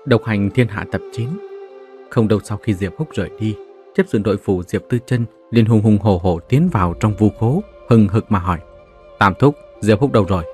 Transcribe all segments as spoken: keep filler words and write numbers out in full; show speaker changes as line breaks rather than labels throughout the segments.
Độc hành thiên hạ tập chín. Không lâu sau khi Diệp Húc rời đi, chấp sự đội phủ Diệp Tư Chân liền hùng hùng hổ hổ tiến vào trong vu khố, hừng hực mà hỏi: Tam thúc, Diệp Húc đâu rồi?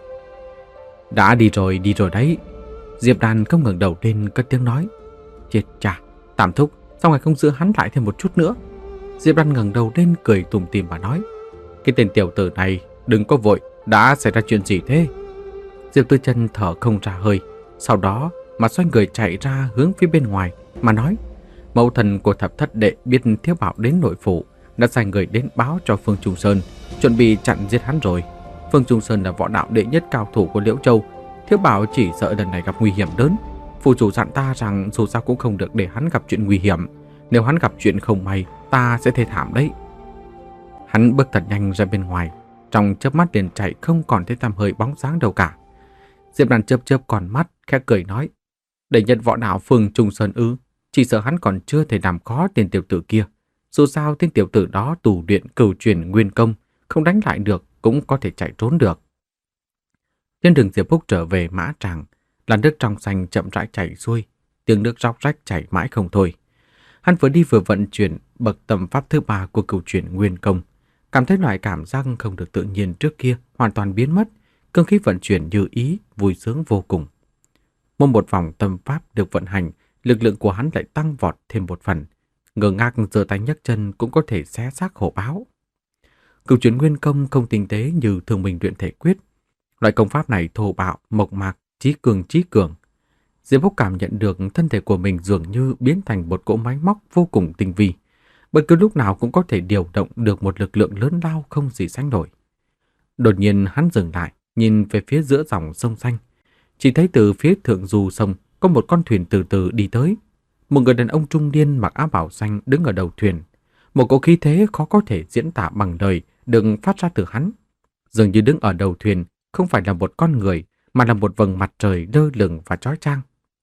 Đã đi rồi, đi rồi đấy. Diệp Đàn không ngẩng đầu lên cất tiếng nói: Chết chà, Tam thúc, sao ngài không giữ hắn lại thêm một chút nữa? Diệp Đàn ngẩng đầu lên cười tủm tỉm mà nói: Cái tên tiểu tử này, đừng có vội, đã xảy ra chuyện gì thế? Diệp Tư Chân thở không ra hơi, sau đó mà xoay người chạy ra hướng phía bên ngoài mà nói: Mẫu thần của thập thất đệ biết Thiếu Bảo đến nội phủ, đã sai người đến báo cho Phương Trung Sơn, chuẩn bị chặn giết hắn rồi. Phương Trung Sơn là võ đạo đệ nhất cao thủ của Liễu Châu, Thiếu Bảo chỉ sợ lần này gặp nguy hiểm lớn. Phủ chủ dặn ta rằng dù sao cũng không được để hắn gặp chuyện nguy hiểm, nếu hắn gặp chuyện không may, ta sẽ thê thảm đấy. Hắn bước thật nhanh ra bên ngoài, trong chớp mắt liền chạy không còn thấy tăm hơi bóng dáng đâu cả. Diệp Đàn chớp chớp con mắt, khẽ cười nói: Để nhận võ đạo Phương Trung Sơn ư? Chỉ sợ hắn còn chưa thể làm khó tên tiểu tử kia. Dù sao tên tiểu tử đó tù luyện cửu truyền nguyên công, không đánh lại được cũng có thể chạy trốn được. Trên đường Diệp Húc trở về Mã Tràng, làn nước trong xanh chậm rãi chảy xuôi, tiếng nước róc rách chảy mãi không thôi. Hắn vừa đi vừa vận chuyển bậc tầm pháp thứ ba của cửu truyền nguyên công, cảm thấy loại cảm giác không được tự nhiên trước kia hoàn toàn biến mất, cương khí vận chuyển như ý, vui sướng vô cùng. Mỗi một vòng tâm pháp được vận hành, lực lượng của hắn lại tăng vọt thêm một phần, ngơ ngác giơ tay nhấc chân cũng có thể xé xác hổ báo. Cửu truyền nguyên công không tinh tế như thường mình luyện thể quyết, loại công pháp này thô bạo, mộc mạc, chí cường chí cường. Diệp Húc cảm nhận được thân thể của mình dường như biến thành một cỗ máy móc vô cùng tinh vi, bất cứ lúc nào cũng có thể điều động được một lực lượng lớn lao không gì sánh nổi. Đột nhiên hắn dừng lại, nhìn về phía giữa dòng sông xanh, chỉ thấy từ phía thượng du sông có một con thuyền từ từ đi tới. Một người đàn ông trung niên mặc áo bào xanh đứng ở đầu thuyền, một cỗ khí thế khó có thể diễn tả bằng lời đừng phát ra từ hắn. Dường như đứng ở đầu thuyền không phải là một con người, mà là một vầng mặt trời lơ lửng và chói chang.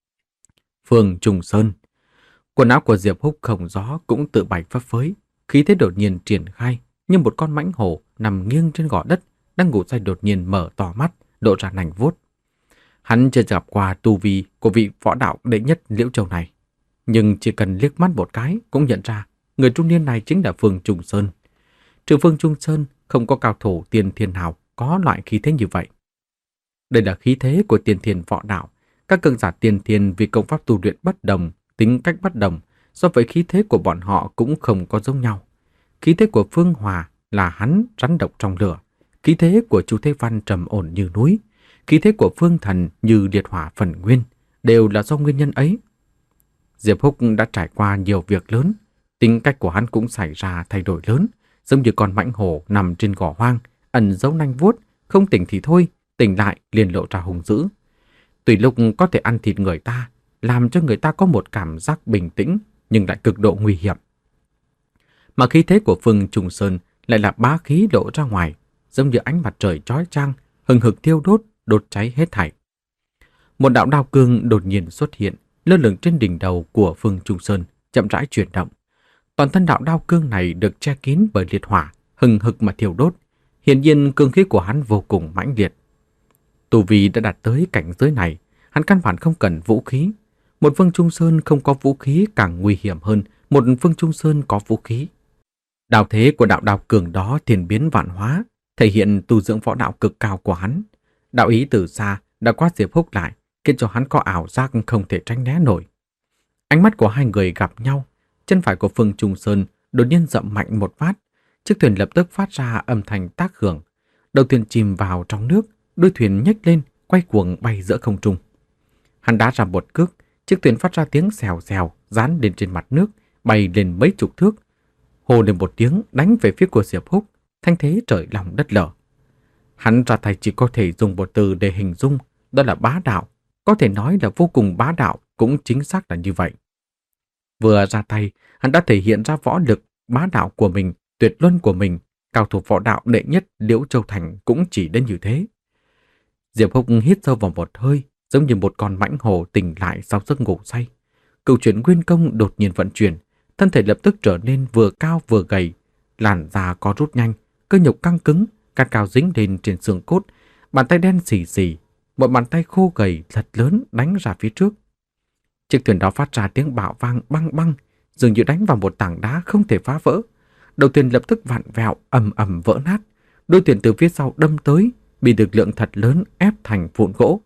Phương Trung Sơn. Quần áo của Diệp Húc không gió cũng tự bay phấp phới, khí thế đột nhiên triển khai, như một con mãnh hổ nằm nghiêng trên gò đất đang ngủ say đột nhiên mở to mắt, lộ ra nành vuốt. Hắn chưa gặp qua tu vi của vị võ đạo đệ nhất Liễu Châu này, nhưng chỉ cần liếc mắt một cái cũng nhận ra người trung niên này chính là Phương Trung Sơn. Trừ Phương Trung Sơn, không có cao thủ tiên thiên nào có loại khí thế như vậy. Đây là khí thế của tiên thiên võ đạo. Các cường giả tiên thiên vì công pháp tu luyện bất đồng, tính cách bất đồng, so với khí thế của bọn họ cũng không có giống nhau. Khí thế của Phương Hòa là hắn rắn độc trong lửa, khí thế của Chu Thế Văn trầm ổn như núi, khí thế của Phương Thần như liệt hỏa phần nguyên, đều là do nguyên nhân ấy. Diệp Húc đã trải qua nhiều việc lớn, tính cách của hắn cũng xảy ra thay đổi lớn, giống như con mãnh hổ nằm trên gò hoang, ẩn giấu nanh vuốt, không tỉnh thì thôi, tỉnh lại liền lộ ra hung dữ. Tùy lúc có thể ăn thịt người ta, làm cho người ta có một cảm giác bình tĩnh, nhưng lại cực độ nguy hiểm. Mà khí thế của Phương Trung Sơn lại là bá khí lộ ra ngoài, giống như ánh mặt trời chói chang, hừng hực thiêu đốt, đốt cháy hết thảy. Một đạo đao cương đột nhiên xuất hiện, lơ lửng trên đỉnh đầu của Phương Trung Sơn, chậm rãi chuyển động. Toàn thân đạo đao cương này được che kín bởi liệt hỏa, hừng hực mà thiêu đốt. Hiển nhiên cương khí của hắn vô cùng mãnh liệt. Tu vi đã đạt tới cảnh giới này, hắn căn bản không cần vũ khí. Một Phương Trung Sơn không có vũ khí càng nguy hiểm hơn một Phương Trung Sơn có vũ khí. Đạo thế của đạo đao cường đó thiên biến vạn hóa, thể hiện tu dưỡng võ đạo cực cao của hắn. Đạo ý từ xa đã quát Diệp Húc lại, khiến cho hắn có ảo giác không thể tránh né nổi. Ánh mắt của hai người gặp nhau, chân phải của Phương Trung Sơn đột nhiên dậm mạnh một phát, chiếc thuyền lập tức phát ra âm thanh tác hưởng. Đầu thuyền chìm vào trong nước, đuôi thuyền nhếch lên, quay cuồng bay giữa không trung. Hắn đá ra một cước, chiếc thuyền phát ra tiếng xèo xèo, dán lên trên mặt nước, bay lên mấy chục thước. Hô lên một tiếng đánh về phía của Diệp Húc, thanh thế trời lòng đất lở. Hắn ra tay chỉ có thể dùng một từ để hình dung, đó là bá đạo. Có thể nói là vô cùng bá đạo, cũng chính xác là như vậy. Vừa ra tay, hắn đã thể hiện ra võ lực, bá đạo của mình, tuyệt luân của mình. Cao thủ võ đạo đệ nhất Liễu Châu Thành cũng chỉ đến như thế. Diệp Húc hít sâu vào một hơi, giống như một con mãnh hổ tỉnh lại sau giấc ngủ say. Cửu chuyển nguyên công đột nhiên vận chuyển, thân thể lập tức trở nên vừa cao vừa gầy, làn da có rút nhanh, cơ nhục căng cứng, cát cao dính lên trên xương cốt, bàn tay đen xì xì, một bàn tay khô gầy thật lớn đánh ra phía trước. Chiếc thuyền đó phát ra tiếng bạo vang băng băng, dường như đánh vào một tảng đá không thể phá vỡ. Đầu thuyền lập tức vặn vẹo, ầm ầm vỡ nát. Đuôi thuyền từ phía sau đâm tới, bị lực lượng thật lớn ép thành vụn gỗ.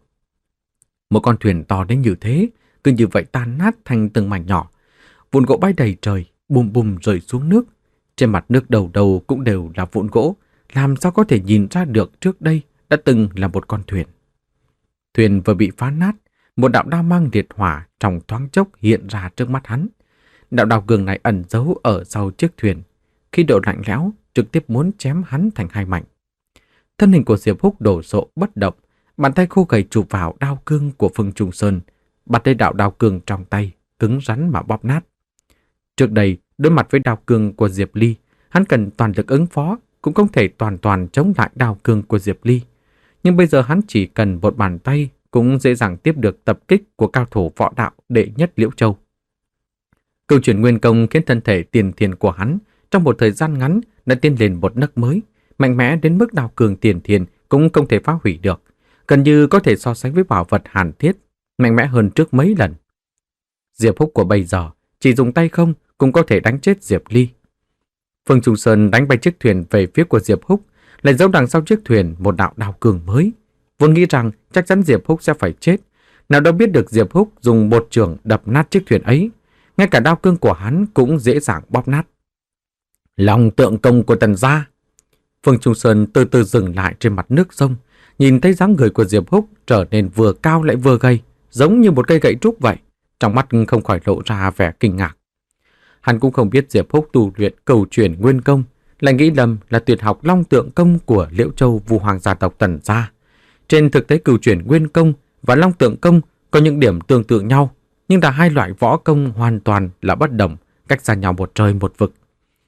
Một con thuyền to đến như thế, cứ như vậy tan nát thành từng mảnh nhỏ. Vụn gỗ bay đầy trời, bùm bùm rơi xuống nước. Trên mặt nước đầu đầu cũng đều là vụn gỗ, làm sao có thể nhìn ra được trước đây đã từng là một con thuyền. Thuyền vừa bị phá nát, một đạo đao mang liệt hỏa trong thoáng chốc hiện ra trước mắt hắn. Đạo đao cường này ẩn giấu ở sau chiếc thuyền, khi độ lạnh lẽo trực tiếp muốn chém hắn thành hai mảnh. Thân hình của Diệp Húc đổ sộ bất động, bàn tay khô gầy chụp vào đao cương của Phương Trung Sơn, bắt lấy đạo đao cương trong tay, cứng rắn mà bóp nát. Trước đây, đối mặt với đao cương của Diệp Ly, hắn cần toàn lực ứng phó, cũng không thể toàn toàn chống lại đao cương của Diệp Ly. Nhưng bây giờ hắn chỉ cần một bàn tay cũng dễ dàng tiếp được tập kích của cao thủ võ đạo đệ nhất Liễu Châu. Câu chuyện nguyên công khiến thân thể tiền thiền của hắn trong một thời gian ngắn đã tiến lên một nấc mới, mạnh mẽ đến mức đao cường tiền thiền cũng không thể phá hủy được, gần như có thể so sánh với bảo vật hàn thiết, mạnh mẽ hơn trước mấy lần. Diệp Húc của bây giờ chỉ dùng tay không cũng có thể đánh chết Diệp Ly. Phương Trung Sơn đánh bay chiếc thuyền về phía của Diệp Húc, lại giấu đằng sau chiếc thuyền một đạo đao cường mới. Vốn nghĩ rằng chắc chắn Diệp Húc sẽ phải chết, nào đâu biết được Diệp Húc dùng một chưởng đập nát chiếc thuyền ấy, ngay cả đao cương của hắn cũng dễ dàng bóp nát. Lòng tượng công của Tần gia. Phương Trung Sơn từ từ dừng lại trên mặt nước sông, nhìn thấy dáng người của Diệp Húc trở nên vừa cao lại vừa gầy, giống như một cây gậy trúc vậy, trong mắt không khỏi lộ ra vẻ kinh ngạc. Hắn cũng không biết Diệp Húc tu luyện cầu chuyển nguyên công, lại nghĩ lầm là tuyệt học long tượng công của Liễu Châu Vu Hoàng gia tộc Tần gia. Trên thực tế cửu chuyển nguyên công và long tượng công có những điểm tương tự nhau, nhưng là hai loại võ công hoàn toàn là bất đồng, cách xa nhau một trời một vực.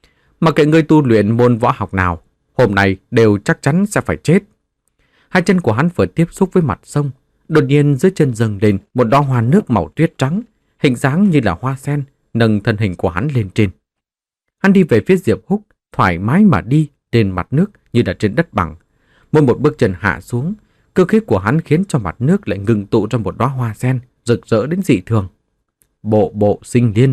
Mà kệ người tu luyện môn võ học nào, hôm nay đều chắc chắn sẽ phải chết. Hai chân của hắn vừa tiếp xúc với mặt sông, đột nhiên dưới chân dâng lên một đóa hoa nước màu tuyết trắng, hình dáng như là hoa sen, nâng thân hình của hắn lên trên. Hắn đi về phía Diệp Húc, thoải mái mà đi trên mặt nước như là trên đất bằng. Mỗi một bước chân hạ xuống, cơ khí của hắn khiến cho mặt nước lại ngừng tụ ra một đóa hoa sen rực rỡ đến dị thường. Bộ bộ sinh liên.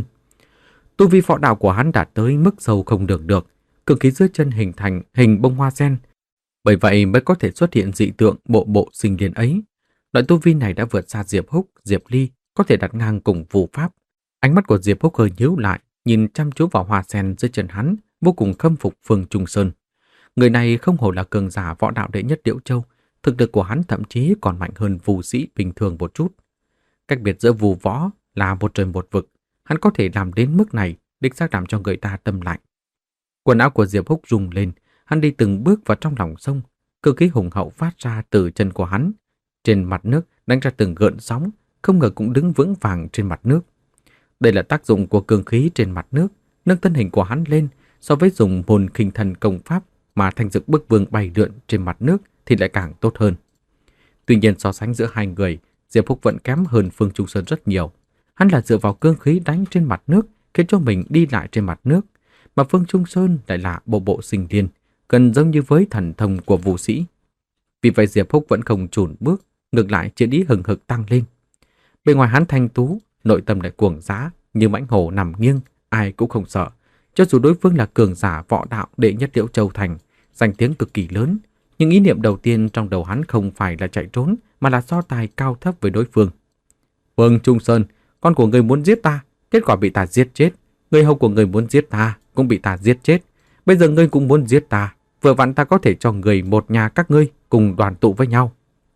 Tu vi võ đạo của hắn đạt tới mức sâu không lường được, cơ khí dưới chân hình thành hình bông hoa sen. Bởi vậy mới có thể xuất hiện dị tượng bộ bộ sinh liên ấy. Loại tu vi này đã vượt xa Diệp Húc, Diệp Ly, có thể đặt ngang cùng phù pháp. Ánh mắt của Diệp Húc hơi nhíu lại, nhìn chăm chú vào hoa sen dưới chân hắn, vô cùng khâm phục Phương Trung Sơn. Người này không hổ là cường giả võ đạo đệ nhất Liễu Châu, thực lực của hắn thậm chí còn mạnh hơn phù sĩ bình thường một chút. Cách biệt giữa phù võ là một trời một vực, hắn có thể làm đến mức này, đích xác làm cho người ta tâm lạnh. Quần áo của Diệp Húc rung lên, hắn đi từng bước vào trong lòng sông, cơ khí hùng hậu phát ra từ chân của hắn. Trên mặt nước đánh ra từng gợn sóng, không ngờ cũng đứng vững vàng trên mặt nước. Đây là tác dụng của cường khí trên mặt nước, nâng thân hình của hắn lên, so với dùng hồn khinh thần công pháp mà Thanh Dực Bức Vương bay lượn trên mặt nước thì lại càng tốt hơn. Tuy nhiên so sánh giữa hai người, Diệp Húc vẫn kém hơn Phương Trung Sơn rất nhiều. Hắn là dựa vào cương khí đánh trên mặt nước, khiến cho mình đi lại trên mặt nước, mà Phương Trung Sơn lại là bộ bộ sinh liên, gần giống như với thần thông của vũ sĩ. Vì vậy Diệp Húc vẫn không chùn bước, ngược lại chiến ý hừng hực tăng lên. Bên ngoài hắn thanh tú, nội tâm lại cuồng dã, như mãnh hổ nằm nghiêng, ai cũng không sợ. Cho dù đối phương là cường giả võ đạo đệ nhất Liễu Châu thành, danh tiếng cực kỳ lớn, nhưng ý niệm đầu tiên trong đầu hắn không phải là chạy trốn, mà là so tài cao thấp với đối phương. Phương Trung Sơn, con của người muốn giết ta, kết quả bị ta giết chết. Người hầu của người muốn giết ta, cũng bị ta giết chết. Bây giờ ngươi cũng muốn giết ta, vừa vặn ta có thể cho người một nhà các ngươi cùng đoàn tụ với nhau.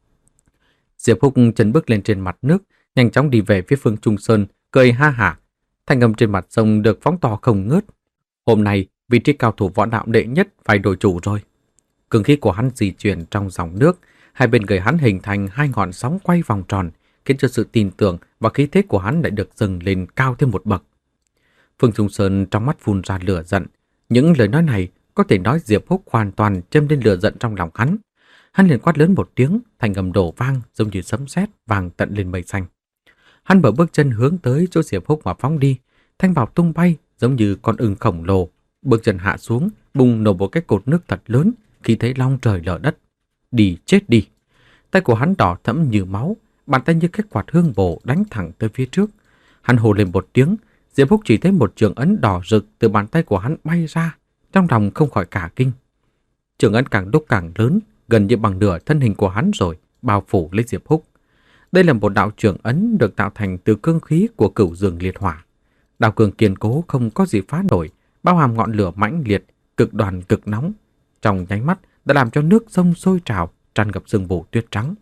Diệp Húc chân bước lên trên mặt nước, nhanh chóng đi về phía Phương Trung Sơn, cười ha hả. Thanh âm trên mặt sông được phóng to không ngớt. Hôm nay, vị trí cao thủ võ đạo đệ nhất phải đổi chủ rồi. Cường khí của hắn di chuyển trong dòng nước, hai bên người hắn hình thành hai ngọn sóng quay vòng tròn, khiến cho sự tin tưởng và khí thế của hắn lại được dâng lên cao thêm một bậc. Phương Trung Sơn trong mắt phun ra lửa giận. Những lời nói này có thể nói Diệp Húc hoàn toàn châm lên lửa giận trong lòng hắn. Hắn liền quát lớn một tiếng, thành âm đổ vang giống như sấm sét vang tận lên mây xanh. Hắn mở bước chân hướng tới chỗ Diệp Húc mà phóng đi, thanh bảo tung bay giống như con ưng khổng lồ, bước chân hạ xuống, bùng nổ một cái cột nước thật lớn, khi thấy long trời lở đất. Đi chết đi! Tay của hắn đỏ thẫm như máu, bàn tay như cái quạt hương bổ đánh thẳng tới phía trước. Hắn hô lên một tiếng, Diệp Húc chỉ thấy một trường ấn đỏ rực từ bàn tay của hắn bay ra, trong lòng không khỏi cả kinh. Trường ấn càng lúc càng lớn, gần như bằng nửa thân hình của hắn rồi, bao phủ lấy Diệp Húc. Đây là một đạo trường ấn được tạo thành từ cương khí của Cửu Dương Liệt Hỏa. Đạo cường kiên cố không có gì phá nổi, bao hàm ngọn lửa mãnh liệt, cực đoàn cực nóng. Trong nháy mắt đã làm cho nước sông sôi trào, tràn ngập sương mù tuyết trắng.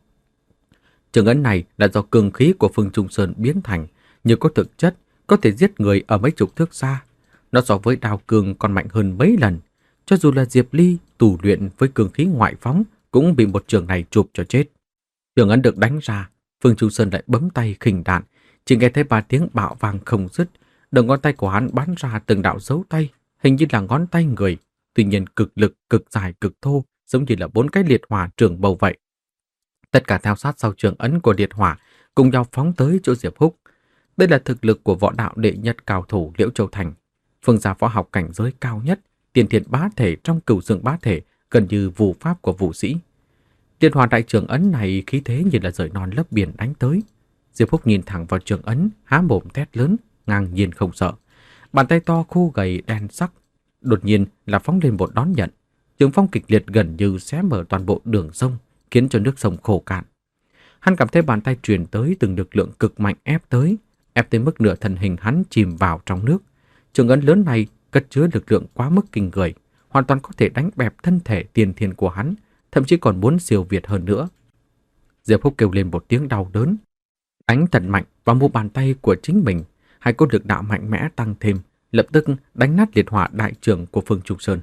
Trường ấn này là do cương khí của Phương Trung Sơn biến thành, như có thực chất, có thể giết người ở mấy chục thước xa. Nó so với đao cương còn mạnh hơn mấy lần. Cho dù là Diệp Ly tù luyện với cương khí ngoại phóng, cũng bị một trường này chụp cho chết. Trường ấn được đánh ra, Phương Trung Sơn lại bấm tay khinh đạn, chỉ nghe thấy ba tiếng bạo vang không dứt. Đầu ngón tay của hắn bắn ra từng đạo dấu tay, hình như là ngón tay người, tuy nhiên cực lực, cực dài, cực thô, giống như là bốn cái liệt hỏa trường bầu vậy. Tất cả theo sát sau trường ấn của liệt hỏa, cùng nhau phóng tới chỗ Diệp Húc. Đây là thực lực của võ đạo đệ nhất cao thủ Liễu Châu Thành, phương gia võ học cảnh giới cao nhất, tiền thiện bá thể trong Cửu Dương bá thể, gần như vũ pháp của vũ sĩ. Liệt hỏa đại trường ấn này khí thế như là rời non lấp biển đánh tới. Diệp Húc nhìn thẳng vào trường ấn, há mồm thét lớn, ngang nhiên không sợ. Bàn tay to khô gầy đen sắc, đột nhiên là phóng lên một đón nhận. Trường phong kịch liệt gần như xé mở toàn bộ đường sông, khiến cho nước sông khô cạn. Hắn cảm thấy bàn tay truyền tới từng lực lượng cực mạnh ép tới, ép tới mức nửa thân hình hắn chìm vào trong nước. Trường ấn lớn này cất chứa lực lượng quá mức kinh người, hoàn toàn có thể đánh bẹp thân thể tiền thiên của hắn, thậm chí còn muốn siêu việt hơn nữa. Diệp Húc kêu lên một tiếng đau đớn, đánh thật mạnh vào mu bàn tay của chính mình, hai cỗ lực đạo mạnh mẽ tăng thêm, lập tức đánh nát liệt hỏa đại trường của Phương Trung Sơn.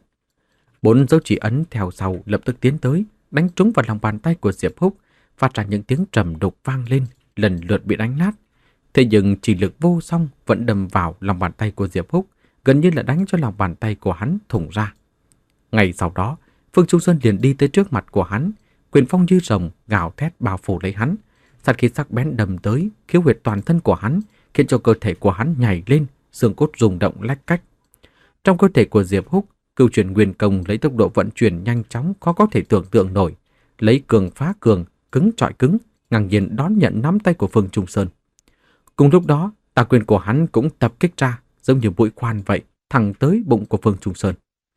Bốn dấu chỉ ấn theo sau lập tức tiến tới, đánh trúng vào lòng bàn tay của Diệp Húc, phát ra những tiếng trầm đục vang lên, lần lượt bị đánh nát. Thế nhưng chỉ lực vô song vẫn đâm vào lòng bàn tay của Diệp Húc, gần như là đánh cho lòng bàn tay của hắn thủng ra. Ngay sau đó, Phương Trung Sơn liền đi tới trước mặt của hắn, quyền phong như rồng gào thét bao phủ lấy hắn, sát khí sắc bén đâm tới, khiếu huyệt toàn thân của hắn, khiến cho cơ thể của hắn nhảy lên, xương cốt rung động lách cách. Trong cơ thể của Diệp Húc, cửu chuyển nguyên công lấy tốc độ vận chuyển nhanh chóng khó có thể tưởng tượng nổi, lấy cường phá cường, cứng chọi cứng, ngang nhiên đón nhận nắm tay của Phương Trung Sơn. Cùng lúc đó, tà quyền của hắn cũng tập kích ra, giống như mũi khoan vậy, thẳng tới bụng của Phương Trung Sơn.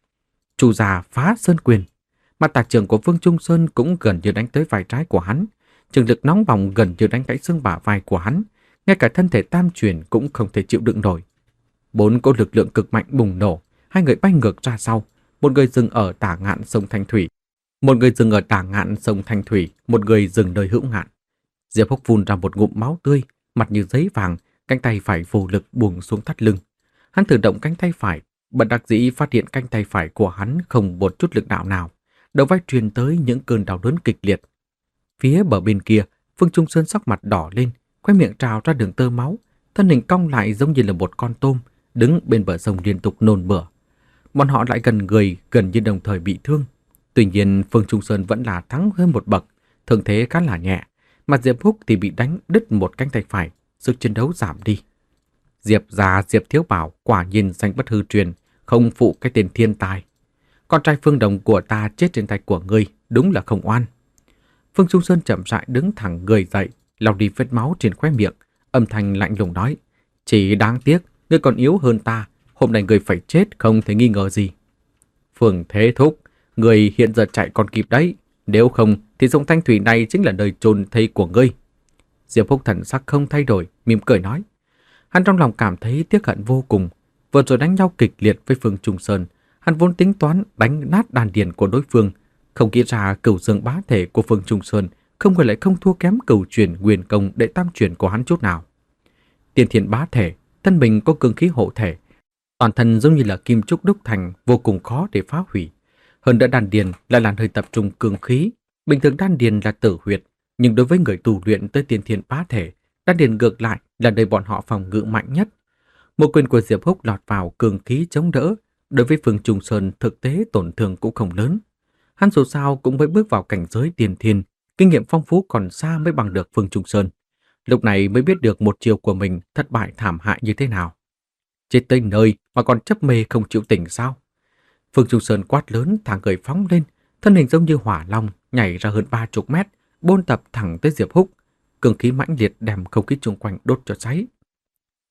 Chu già phá sơn quyền, mặt tạc trưởng của Phương Trung Sơn cũng gần như đánh tới vai trái của hắn, trường lực nóng bỏng gần như đánh gãy xương bả vai của hắn, ngay cả thân thể tam chuyển cũng không thể chịu đựng nổi. Bốn cỗ lực lượng cực mạnh bùng nổ, hai người bay ngược ra sau, một người dừng ở tả ngạn sông Thanh Thủy, một người dừng ở tả ngạn sông Thanh Thủy, một người dừng nơi hữu ngạn. Diệp Húc phun ra một ngụm máu tươi, mặt như giấy vàng, cánh tay phải vô lực buông xuống thắt lưng. Hắn thử động cánh tay phải, bất đắc dĩ phát hiện cánh tay phải của hắn không một chút lực đạo nào, đầu vai truyền tới những cơn đau đớn kịch liệt. Phía bờ bên kia, Phương Trung Sơn sắc mặt đỏ lên, khóe miệng trào ra đường tơ máu, thân hình cong lại giống như là một con tôm, đứng bên bờ sông liên tục nôn mửa. Bọn họ lại gần người, gần như đồng thời bị thương. Tuy nhiên, Phương Trung Sơn vẫn là thắng hơn một bậc, thương thế khá là nhẹ, mà Diệp Húc thì bị đánh đứt một cánh tay phải, sức chiến đấu giảm đi. Diệp gia Diệp Thiếu Bảo quả nhiên danh bất hư truyền, không phụ cái tên thiên tài. Con trai Phương Đồng của ta chết trên tay của ngươi, đúng là không oan. Phương Trung Sơn chậm rãi đứng thẳng người dậy, lau đi vết máu trên khóe miệng, âm thanh lạnh lùng nói: "Chỉ đáng tiếc, ngươi còn yếu hơn ta, hôm nay ngươi phải chết không thể nghi ngờ gì." "Phương Thế Thúc, ngươi hiện giờ chạy còn kịp đấy, nếu không thì sông Thanh Thủy này chính là nơi chôn thây của ngươi." Diệp Húc thần sắc không thay đổi, mỉm cười nói. Hắn trong lòng cảm thấy tiếc hận vô cùng, vừa rồi đánh nhau kịch liệt với Phương Trung Sơn, hắn vốn tính toán đánh nát đan điền của đối phương, không nghĩ ra Cửu Dương bá thể của Phương Trung Sơn không ngờ lại không thua kém Cửu Chuyển Nguyên Công đệ tam chuyển của hắn chút nào. Tiên Thiên bá thể, thân mình có cương khí hộ thể, toàn thân giống như là kim trúc đúc thành, vô cùng khó để phá hủy. Hơn nữa đan điền lại là nơi tập trung cương khí, bình thường đan điền là tử huyệt, nhưng đối với người tu luyện tới Tiên Thiên bá thể, đan điền ngược lại là nơi bọn họ phòng ngự mạnh nhất. Một quyền của Diệp Húc lọt vào cương khí chống đỡ, đối với Phương Trung Sơn thực tế tổn thương cũng không lớn. Hắn dù sao cũng mới bước vào cảnh giới tiền thiên, kinh nghiệm phong phú còn xa mới bằng được Phương Trung Sơn. Lúc này mới biết được một chiều của mình thất bại thảm hại như thế nào. Chết tới nơi mà còn chấp mê không chịu tỉnh sao? Phương Trung Sơn quát lớn, thả người phóng lên, thân hình giống như hỏa long nhảy ra hơn ba chục mét, bôn tập thẳng tới Diệp Húc. Cường khí mãnh liệt đem không khí xung quanh đốt cho cháy.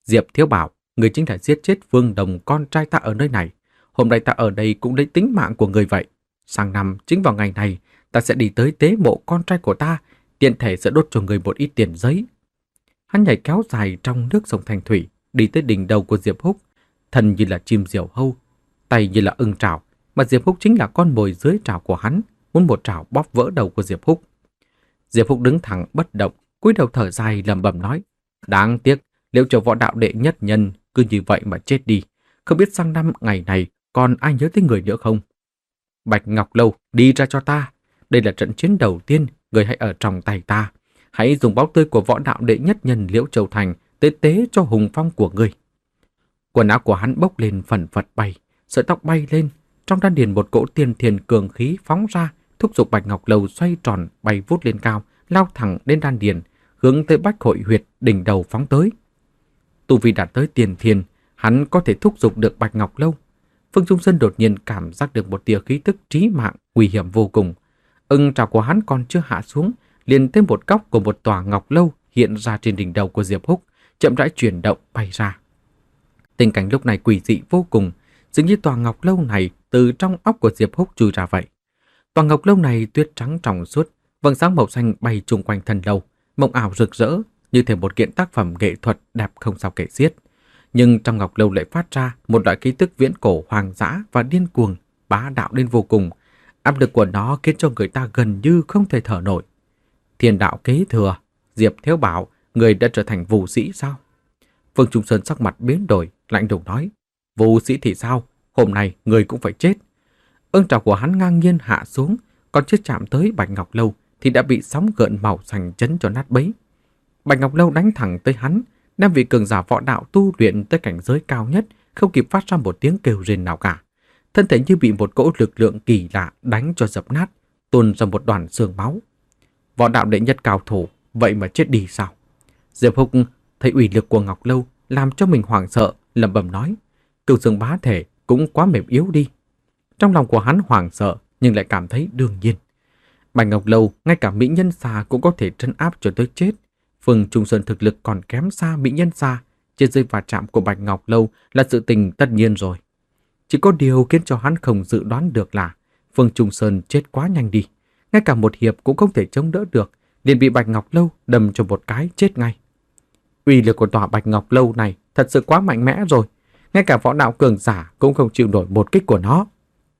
Diệp Thiếu Bảo, người chính là giết chết Vương Đồng con trai ta ở nơi này. Hôm nay ta ở đây cũng lấy tính mạng của người vậy. Sang năm, chính vào ngày này, ta sẽ đi tới tế mộ con trai của ta, tiện thể sẽ đốt cho người một ít tiền giấy. Hắn nhảy kéo dài trong nước sông Thanh Thủy, đi tới đỉnh đầu của Diệp Húc, thân như là chim diều hâu, tay như là ưng trảo, mà Diệp Húc chính là con mồi dưới trảo của hắn, muốn một trảo bóp vỡ đầu của Diệp Húc. Diệp Húc đứng thẳng bất động, cúi đầu thở dài lẩm bẩm nói: đáng tiếc, Liễu Châu võ đạo đệ nhất nhân cứ như vậy mà chết đi, không biết sang năm ngày này còn ai nhớ tới người nữa không? Bạch Ngọc Lâu, đi ra cho ta. Đây là trận chiến đầu tiên, người hãy ở trong tay ta. Hãy dùng máu tươi của võ đạo đệ nhất nhân Liễu Châu Thành tế tế cho hùng phong của ngươi. Quần áo của hắn bốc lên phần phật bay, sợi tóc bay lên, trong đan điền một cỗ tiên thiền cường khí phóng ra, thúc giục Bạch Ngọc Lâu xoay tròn bay vút lên cao, lao thẳng đến đan điền, hướng tới Bách Hội huyệt đỉnh đầu phóng tới. Tu vi đạt tới tiền thiền, hắn có thể thúc giục được Bạch Ngọc Lâu. Phương Trung Sơn đột nhiên cảm giác được một tia khí tức trí mạng nguy hiểm vô cùng. Ưng trảo của hắn còn chưa hạ xuống, liền thêm một góc của một tòa ngọc lâu hiện ra trên đỉnh đầu của Diệp Húc, chậm rãi chuyển động bay ra. Tình cảnh lúc này quỷ dị vô cùng, dường như tòa ngọc lâu này từ trong óc của Diệp Húc chui ra vậy. Tòa ngọc lâu này tuyết trắng trong suốt, vầng sáng màu xanh bay chung quanh thân lâu, mộng ảo rực rỡ, như thể một kiện tác phẩm nghệ thuật đẹp không sao kể xiết. Nhưng trong ngọc lâu lại phát ra một loại khí tức viễn cổ hoang dã và điên cuồng, bá đạo đến vô cùng. Áp lực của nó khiến cho người ta gần như không thể thở nổi. Thiên đạo kế thừa, Diệp Thiếu Bảo, người đã trở thành vũ sĩ sao? Phương Trung Sơn sắc mặt biến đổi, lạnh lùng nói: vũ sĩ thì sao? Hôm nay người cũng phải chết. Ưng trảo của hắn ngang nhiên hạ xuống, còn chưa chạm tới Bạch Ngọc Lâu thì đã bị sóng gợn màu xanh chấn cho nát bấy. Bạch Ngọc Lâu đánh thẳng tới hắn, đem vị cường giả võ đạo tu luyện tới cảnh giới cao nhất, không kịp phát ra một tiếng kêu rên nào cả. Thân thể như bị một cỗ lực lượng kỳ lạ đánh cho dập nát, tuôn ra một đoàn xương máu. Võ đạo đệ nhất cao thủ, vậy mà chết đi sao? Diệp Húc thấy uy lực của Ngọc Lâu làm cho mình hoảng sợ, lẩm bẩm nói: cửu xương bá thể cũng quá mềm yếu đi. Trong lòng của hắn hoảng sợ nhưng lại cảm thấy đương nhiên. Bạch Ngọc Lâu ngay cả mỹ nhân xà cũng có thể trấn áp cho tới chết. Phương Trung Sơn thực lực còn kém xa mỹ nhân xà, trên rơi va chạm của Bạch Ngọc Lâu là sự tình tất nhiên rồi. Chỉ có điều khiến cho hắn không dự đoán được là Phương Trung Sơn chết quá nhanh đi, ngay cả một hiệp cũng không thể chống đỡ được, liền bị Bạch Ngọc Lâu đâm cho một cái chết ngay. Uy lực của tòa Bạch Ngọc Lâu này thật sự quá mạnh mẽ rồi, ngay cả võ đạo cường giả cũng không chịu nổi một kích của nó.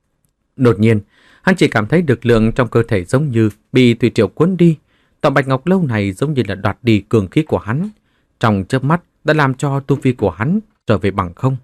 Đột nhiên, hắn chỉ cảm thấy lực lượng trong cơ thể giống như bị thủy triều cuốn đi. Tòa Bạch Ngọc Lâu này giống như là đoạt đi cường khí của hắn, trong chớp mắt đã làm cho tu vi của hắn trở về bằng không.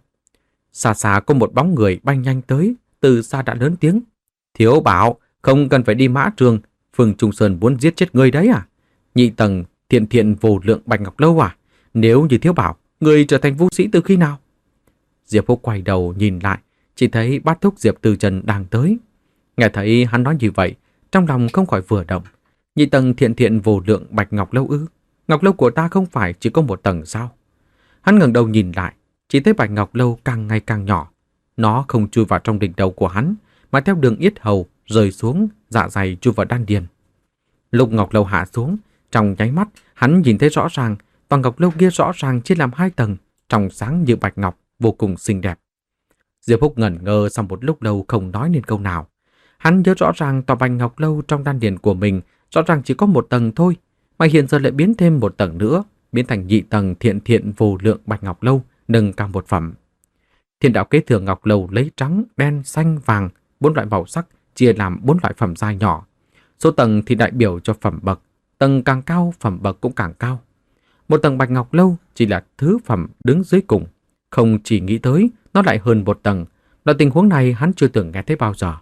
Xa xa có một bóng người bay nhanh tới, từ xa đã lớn tiếng: Thiếu Bảo, không cần phải đi mã trường, Phương Trung Sơn muốn giết chết ngươi đấy à? Nhị tầng thiện thiện vô lượng Bạch Ngọc Lâu à? Nếu như Thiếu Bảo, ngươi trở thành vũ sĩ từ khi nào? Diệp Húc quay đầu nhìn lại, chỉ thấy bát thúc Diệp Từ Trần đang tới. Nghe thấy hắn nói như vậy, trong lòng không khỏi vừa động. Nhị tầng thiện thiện vô lượng Bạch Ngọc Lâu ư? Ngọc Lâu của ta không phải chỉ có một tầng sao? Hắn ngẩng đầu nhìn lại, chỉ thấy Bạch Ngọc Lâu càng ngày càng nhỏ. Nó không chui vào trong đỉnh đầu của hắn, mà theo đường yết hầu rơi xuống, dạ dày chui vào đan điền. Lúc Ngọc Lâu hạ xuống, trong nháy mắt hắn nhìn thấy rõ ràng, tòa Ngọc Lâu kia rõ ràng chia làm hai tầng, trong sáng như bạch ngọc, vô cùng xinh đẹp. Diệp Húc ngẩn ngơ sau một lúc lâu không nói nên câu nào. Hắn nhớ rõ ràng tòa Bạch Ngọc Lâu trong đan điền của mình rõ ràng chỉ có một tầng thôi, mà hiện giờ lại biến thêm một tầng nữa, biến thành nhị tầng thiện thiện vô lượng Bạch Ngọc Lâu, nâng cao một phẩm. Thiên đạo kế thừa Ngọc Lâu lấy trắng, đen, xanh, vàng, bốn loại màu sắc chia làm bốn loại phẩm giai nhỏ. Số tầng thì đại biểu cho phẩm bậc, tầng càng cao phẩm bậc cũng càng cao. Một tầng Bạch Ngọc Lâu chỉ là thứ phẩm đứng dưới cùng, không chỉ nghĩ tới nó lại hơn một tầng. Loại tình huống này hắn chưa từng nghe thấy bao giờ.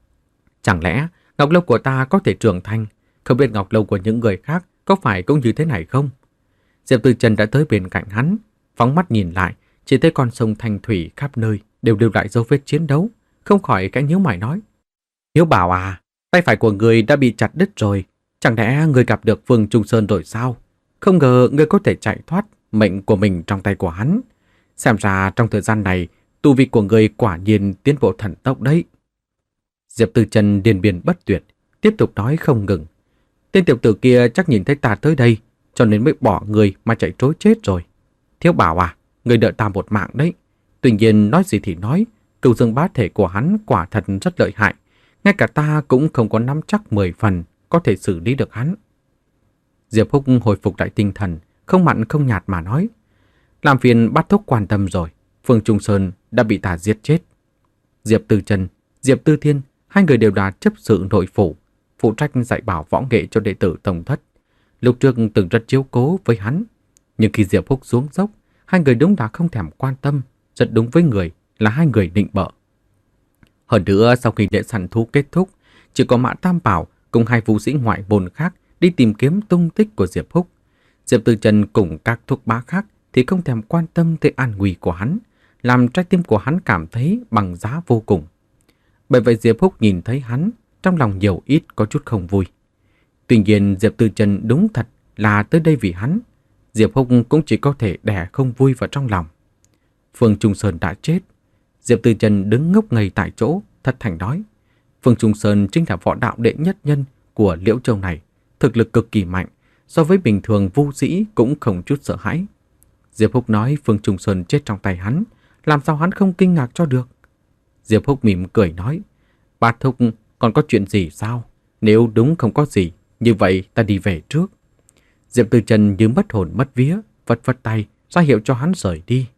Chẳng lẽ Ngọc Lâu của ta có thể trưởng thành? Không biết Ngọc Lâu của những người khác có phải cũng như thế này không? Diệp Từ Trần đã tới bên cạnh hắn, phóng mắt nhìn lại, chỉ thấy con sông Thanh Thủy khắp nơi đều lưu lại dấu vết chiến đấu, không khỏi cái nhíu mày nói: Hiếu Bảo à, tay phải của người đã bị chặt đứt rồi, chẳng lẽ người gặp được Phương Trung Sơn rồi sao? Không ngờ người có thể chạy thoát mệnh của mình trong tay của hắn. Xem ra trong thời gian này, tu vi của người quả nhiên tiến bộ thần tốc đấy. Diệp Từ Trần điền biên bất tuyệt, tiếp tục nói không ngừng. Tên tiểu tử kia chắc nhìn thấy ta tới đây, cho nên mới bỏ người mà chạy trối chết rồi. Thiếu Bảo à, người đợi ta một mạng đấy. Tuy nhiên nói gì thì nói, cửu dương bá thể của hắn quả thật rất lợi hại. Ngay cả ta cũng không có nắm chắc mười phần có thể xử lý được hắn. Diệp Húc hồi phục lại tinh thần, không mặn không nhạt mà nói. Làm phiền Bát Thúc quan tâm rồi, Phương Trung Sơn đã bị ta giết chết. Diệp Tư Trần, Diệp Tư Thiên, hai người đều là chấp sự nội phủ, phụ trách dạy bảo võ nghệ cho đệ tử tông thất. Lúc trước từng rất chiếu cố với hắn, nhưng khi Diệp Húc xuống dốc, hai người đúng là không thèm quan tâm, rất đúng với người là hai người định bợ. Hơn nữa, sau khi lễ săn thú kết thúc, chỉ có Mã Tam Bảo cùng hai vũ sĩ ngoại môn khác đi tìm kiếm tung tích của Diệp Húc. Diệp Tư Trần cùng các thúc bá khác thì không thèm quan tâm tới an nguy của hắn, làm trái tim của hắn cảm thấy bằng giá vô cùng. Bởi vậy Diệp Húc nhìn thấy hắn, trong lòng nhiều ít có chút không vui. Tuy nhiên Diệp Tư Trần đúng thật là tới đây vì hắn. Diệp Húc cũng chỉ có thể đè không vui vào trong lòng. Phương Trung Sơn đã chết. Diệp Tư Trần đứng ngốc ngây tại chỗ, thật thành nói. Phương Trung Sơn chính là võ đạo đệ nhất nhân của Liễu Châu này, thực lực cực kỳ mạnh, so với bình thường vũ sĩ cũng không chút sợ hãi. Diệp Húc nói Phương Trung Sơn chết trong tay hắn, làm sao hắn không kinh ngạc cho được. Diệp Húc mỉm cười nói, Bát Thúc còn có chuyện gì sao? Nếu đúng không có gì, như vậy ta đi về trước. Diệp Tư Trần như mất hồn mất vía, vất vất tay, ra hiệu cho hắn rời đi.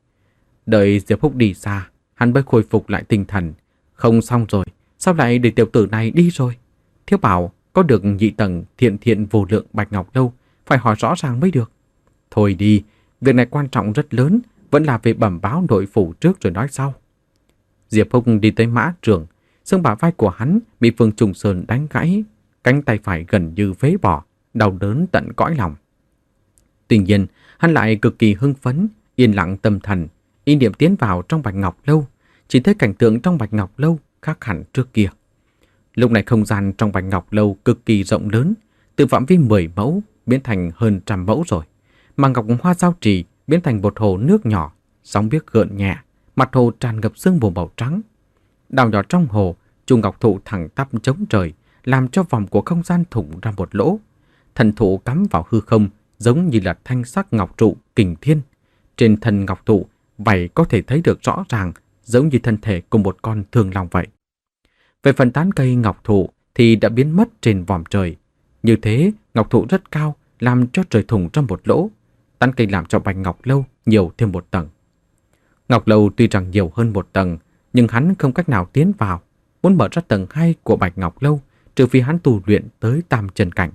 Đợi Diệp Húc đi xa, hắn mới khôi phục lại tinh thần. Không xong rồi, sao lại để tiểu tử này đi rồi? Thiếu bảo có được nhị tầng thiện thiện vô lượng bạch ngọc lâu, phải hỏi rõ ràng mới được. Thôi đi, việc này quan trọng rất lớn, vẫn là về bẩm báo nội phủ trước rồi nói sau. Diệp Húc đi tới mã trường, xương bả vai của hắn bị Phương Trung Sơn đánh gãy, cánh tay phải gần như phế bỏ, đau đớn tận cõi lòng. Tuy nhiên, hắn lại cực kỳ hưng phấn, yên lặng tâm thần, ý niệm tiến vào trong Bạch Ngọc Lâu, chỉ thấy cảnh tượng trong Bạch Ngọc Lâu khác hẳn trước kia. Lúc này không gian trong Bạch Ngọc Lâu cực kỳ rộng lớn, từ phạm vi mười mẫu biến thành hơn trăm mẫu rồi, mà Ngọc Hoa Giao Trì biến thành một hồ nước nhỏ, sóng biếc gợn nhẹ, mặt hồ tràn ngập sương mù màu trắng. Đào nhỏ trong hồ, chu ngọc thụ thẳng tắp chống trời, làm cho vòng của không gian thủng ra một lỗ. Thần thụ cắm vào hư không, giống như là thanh sắc ngọc trụ kình thiên. Trên thân ngọc thụ, vảy có thể thấy được rõ ràng, giống như thân thể của một con thương long vậy. Về phần tán cây ngọc thụ thì đã biến mất trên vòm trời. Như thế, ngọc thụ rất cao, làm cho trời thủng ra một lỗ. Tán cây làm cho Bạch Ngọc Lâu nhiều thêm một tầng. Ngọc Lâu tuy rằng nhiều hơn một tầng, nhưng hắn không cách nào tiến vào. Muốn mở ra tầng hai của Bạch Ngọc Lâu, trừ phi hắn tu luyện tới tam chân cảnh.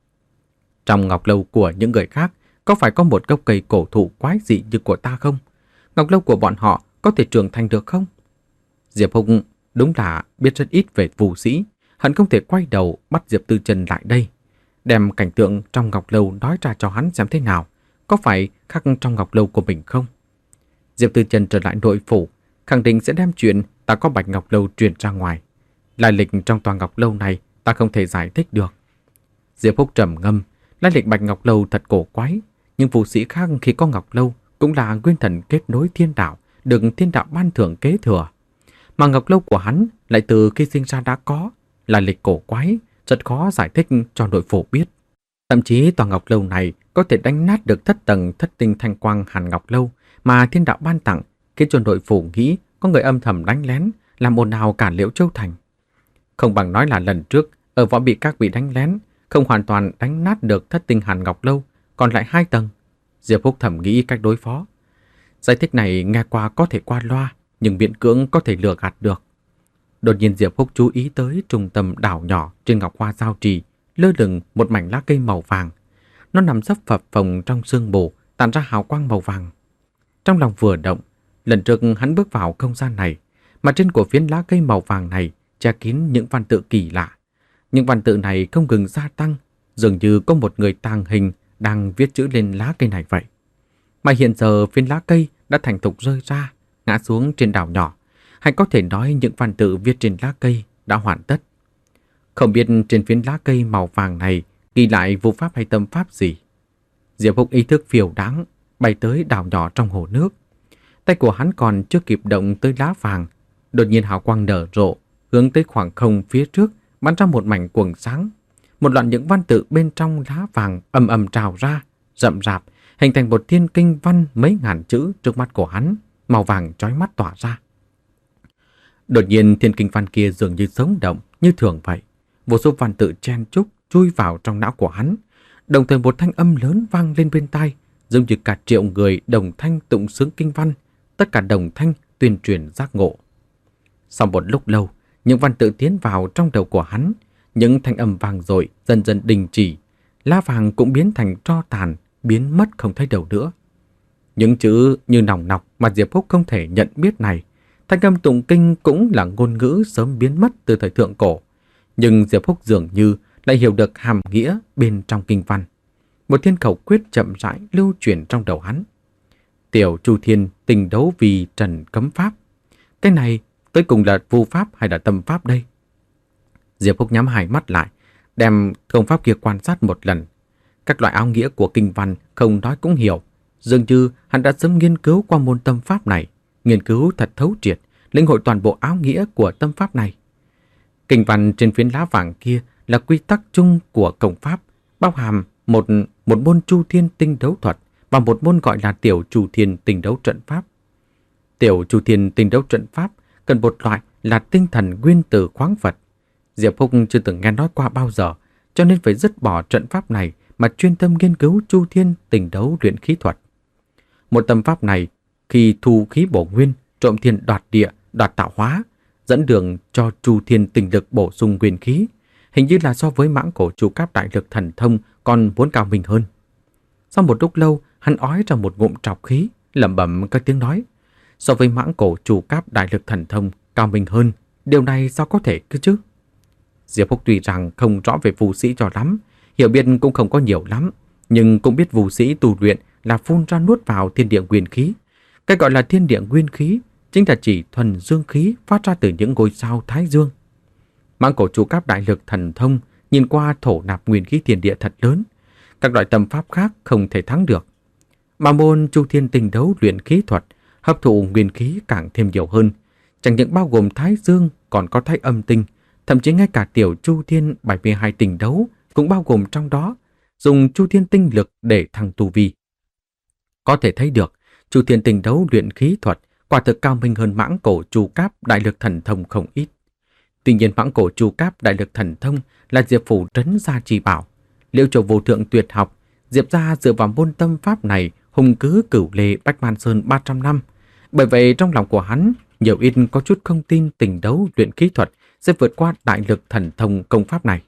Trong Ngọc Lâu của những người khác, có phải có một gốc cây cổ thụ quái dị như của ta không? Ngọc Lâu của bọn họ có thể trưởng thành được không? Diệp Húc đúng là biết rất ít về vũ sĩ, hắn không thể quay đầu bắt Diệp Tư Trần lại đây, đem cảnh tượng trong Ngọc Lâu nói ra cho hắn xem thế nào, có phải khác trong Ngọc Lâu của mình không? Diệp Tư Trần trở lại nội phủ, khẳng định sẽ đem chuyện ta có Bạch Ngọc Lâu truyền ra ngoài. Lai lịch trong tòa Ngọc Lâu này ta không thể giải thích được. Diệp Húc trầm ngâm, lai lịch Bạch Ngọc Lâu thật cổ quái, nhưng vũ sĩ khác khi có Ngọc Lâu cũng là nguyên thần kết nối thiên đạo, được thiên đạo ban thưởng kế thừa. Mà Ngọc Lâu của hắn lại từ khi sinh ra đã có, lai lịch cổ quái, rất khó giải thích cho nội phủ biết. Thậm chí tòa Ngọc Lâu này có thể đánh nát được thất tầng thất tinh thanh quang Hàn Ngọc Lâu mà thiên đạo ban tặng, khiến cho nội phủ nghĩ có người âm thầm đánh lén, làm ồn ào cả Liễu Châu thành. Không bằng nói là lần trước ở võ bị các bị đánh lén, không hoàn toàn đánh nát được thất tinh Hàn Ngọc Lâu, còn lại hai tầng. Diệp Húc thầm nghĩ cách đối phó. Giải thích này nghe qua có thể qua loa, nhưng miễn cưỡng có thể lừa gạt được. Đột nhiên Diệp Húc chú ý tới trung tâm đảo nhỏ trên Ngọc Hoa Giao Trì, lơ lửng một mảnh lá cây màu vàng. Nó nằm sấp phập phồng trong sương mù, tản ra hào quang màu vàng. Trong lòng vừa động, lần trước hắn bước vào không gian này, mà trên của phiến lá cây màu vàng này che kín những văn tự kỳ lạ. Những văn tự này không ngừng gia tăng, dường như có một người tàng hình đang viết chữ lên lá cây này vậy. Mà hiện giờ phiến lá cây đã thành thục rơi ra, ngã xuống trên đảo nhỏ, hay có thể nói những văn tự viết trên lá cây đã hoàn tất. Không biết trên phiến lá cây màu vàng này ghi lại vô pháp hay tâm pháp gì. Diệp Húc ý thức phiêu đáng, bay tới đảo nhỏ trong hồ nước. Tay của hắn còn chưa kịp động tới lá vàng, đột nhiên hào quang nở rộ, hướng tới khoảng không phía trước bắn ra một mảnh quầng sáng. Một loạt những văn tự bên trong lá vàng ầm ầm trào ra, rậm rạp, hình thành một thiên kinh văn mấy ngàn chữ trước mắt của hắn, màu vàng chói mắt tỏa ra. Đột nhiên thiên kinh văn kia dường như sống động như thường vậy, vô số văn tự chen chúc chui vào trong não của hắn, đồng thời một thanh âm lớn vang lên bên tai, giống như cả triệu người đồng thanh tụng sướng kinh văn, tất cả đồng thanh tuyên truyền giác ngộ. Sau một lúc lâu, những văn tự tiến vào trong đầu của hắn, những thanh âm vang dội dần dần đình chỉ, lá vàng cũng biến thành tro tàn, biến mất không thấy đâu nữa. Những chữ như nòng nọc mà Diệp Húc không thể nhận biết này, thanh âm tụng kinh cũng là ngôn ngữ sớm biến mất từ thời thượng cổ, nhưng Diệp Húc dường như lại hiểu được hàm nghĩa bên trong kinh văn. Một thiên khẩu quyết chậm rãi lưu truyền trong đầu hắn. Tiểu Chu Thiên tình đấu vì trần cấm pháp. Cái này tới cùng là vu pháp hay là tâm pháp đây? Diệp Húc nhắm hai mắt lại, đem công pháp kia quan sát một lần. Các loại áo nghĩa của kinh văn không nói cũng hiểu. Dường như hắn đã sớm nghiên cứu qua môn tâm pháp này, nghiên cứu thật thấu triệt, lĩnh hội toàn bộ áo nghĩa của tâm pháp này. Kinh văn trên phiến lá vàng kia là quy tắc chung của công pháp, bao hàm một, một môn Chu Thiên tinh đấu thuật và một môn gọi là Tiểu Chu Thiên tinh đấu trận pháp. Tiểu Chu Thiên tinh đấu trận pháp cần một loại là tinh thần nguyên tử khoáng vật. Diệp Húc chưa từng nghe nói qua bao giờ, cho nên phải dứt bỏ trận pháp này mà chuyên tâm nghiên cứu Chu Thiên tinh đấu luyện khí thuật. Một tâm pháp này, khi thu khí bổ nguyên, trộm thiên đoạt địa, đoạt tạo hóa, dẫn đường cho Chu Thiên tinh lực bổ sung nguyên khí, hình như là so với mãng cổ Chu Cáp đại lực thần thông còn muốn cao minh hơn. Sau một lúc lâu, hắn ói ra một ngụm trọc khí, lẩm bẩm các tiếng nói. So với mãng cổ Chu Cáp đại lực thần thông cao minh hơn, điều này sao có thể cơ chứ? Diệp Húc tuy rằng không rõ về phù sĩ cho lắm, hiểu biết cũng không có nhiều lắm, nhưng cũng biết phù sĩ tu luyện là phun ra nuốt vào thiên địa nguyên khí. Cái gọi là thiên địa nguyên khí chính là chỉ thuần dương khí phát ra từ những ngôi sao thái dương. Mãng cổ Chu Cáp đại lực thần thông nhìn qua thổ nạp nguyên khí thiên địa thật lớn, các loại tâm pháp khác không thể thắng được. Mà môn Chu Thiên tinh đấu luyện khí thuật hấp thụ nguyên khí càng thêm nhiều hơn, chẳng những bao gồm thái dương còn có thái âm tinh, thậm chí ngay cả Tiểu Chu Thiên bảy mươi hai tinh đấu cũng bao gồm trong đó, dùng Chu Thiên tinh lực để thăng tu vi. Có thể thấy được, Chu Thiên tinh đấu luyện khí thuật quả thực cao minh hơn mãng cổ Chu Cáp đại lực thần thông không ít. Tuy nhiên mãng cổ Chu Cáp đại lực thần thông là Diệp phủ trấn gia chi bảo, Liễu Châu vô thượng tuyệt học, Diệp gia dựa vào môn tâm pháp này hùng cứ cửu lê Bách Man Sơn ba trăm năm. Bởi vậy trong lòng của hắn nhiều ít có chút không tin tình đấu luyện khí thuật sẽ vượt qua đại lực thần thông công pháp này.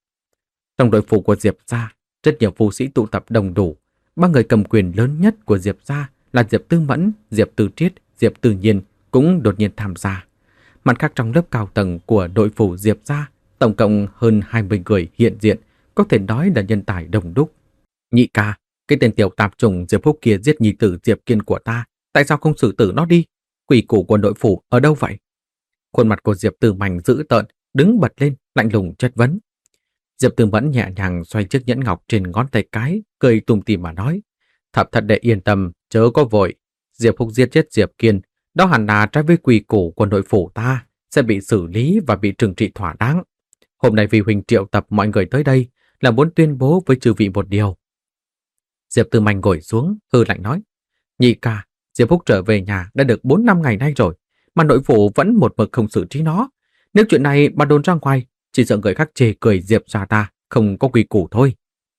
Trong đội phủ của Diệp gia, rất nhiều vũ sĩ tụ tập đông đủ. Ba người cầm quyền lớn nhất của Diệp gia là Diệp Tư Mẫn, Diệp Tư Triết, Diệp Tư Nhiên cũng đột nhiên tham gia. Mặt khác trong lớp cao tầng của đội phủ Diệp gia, tổng cộng hơn hai mươi người hiện diện, có thể nói là nhân tài đông đúc. Nhị ca, cái tên tiểu tạp chủng Diệp Húc kia giết nhi tử Diệp Kiên của ta, tại sao không xử tử nó đi? Quỷ củ của đội phủ ở đâu vậy? Khuôn mặt của Diệp Tư Mành dữ tợn, đứng bật lên, lạnh lùng chất vấn. Diệp Tư Mẫn nhẹ nhàng xoay chiếc nhẫn ngọc trên ngón tay cái, cười tủm tỉm mà nói: "Thập thật đệ yên tâm, chớ có vội. Diệp Húc giết chết Diệp Kiên, đó hẳn là trái với quy củ của nội phủ ta, sẽ bị xử lý và bị trừng trị thỏa đáng. Hôm nay vì huynh triệu tập mọi người tới đây là muốn tuyên bố với chư vị một điều." Diệp Tư Mành ngồi xuống, hừ lạnh nói: "Nhị ca, Diệp Húc trở về nhà đã được bốn năm ngày nay rồi, mà nội phủ vẫn một mực không xử trí nó. Nếu chuyện này mà đồn ra ngoài, chỉ sợ người khác chê cười Diệp gia ta không có quy củ thôi."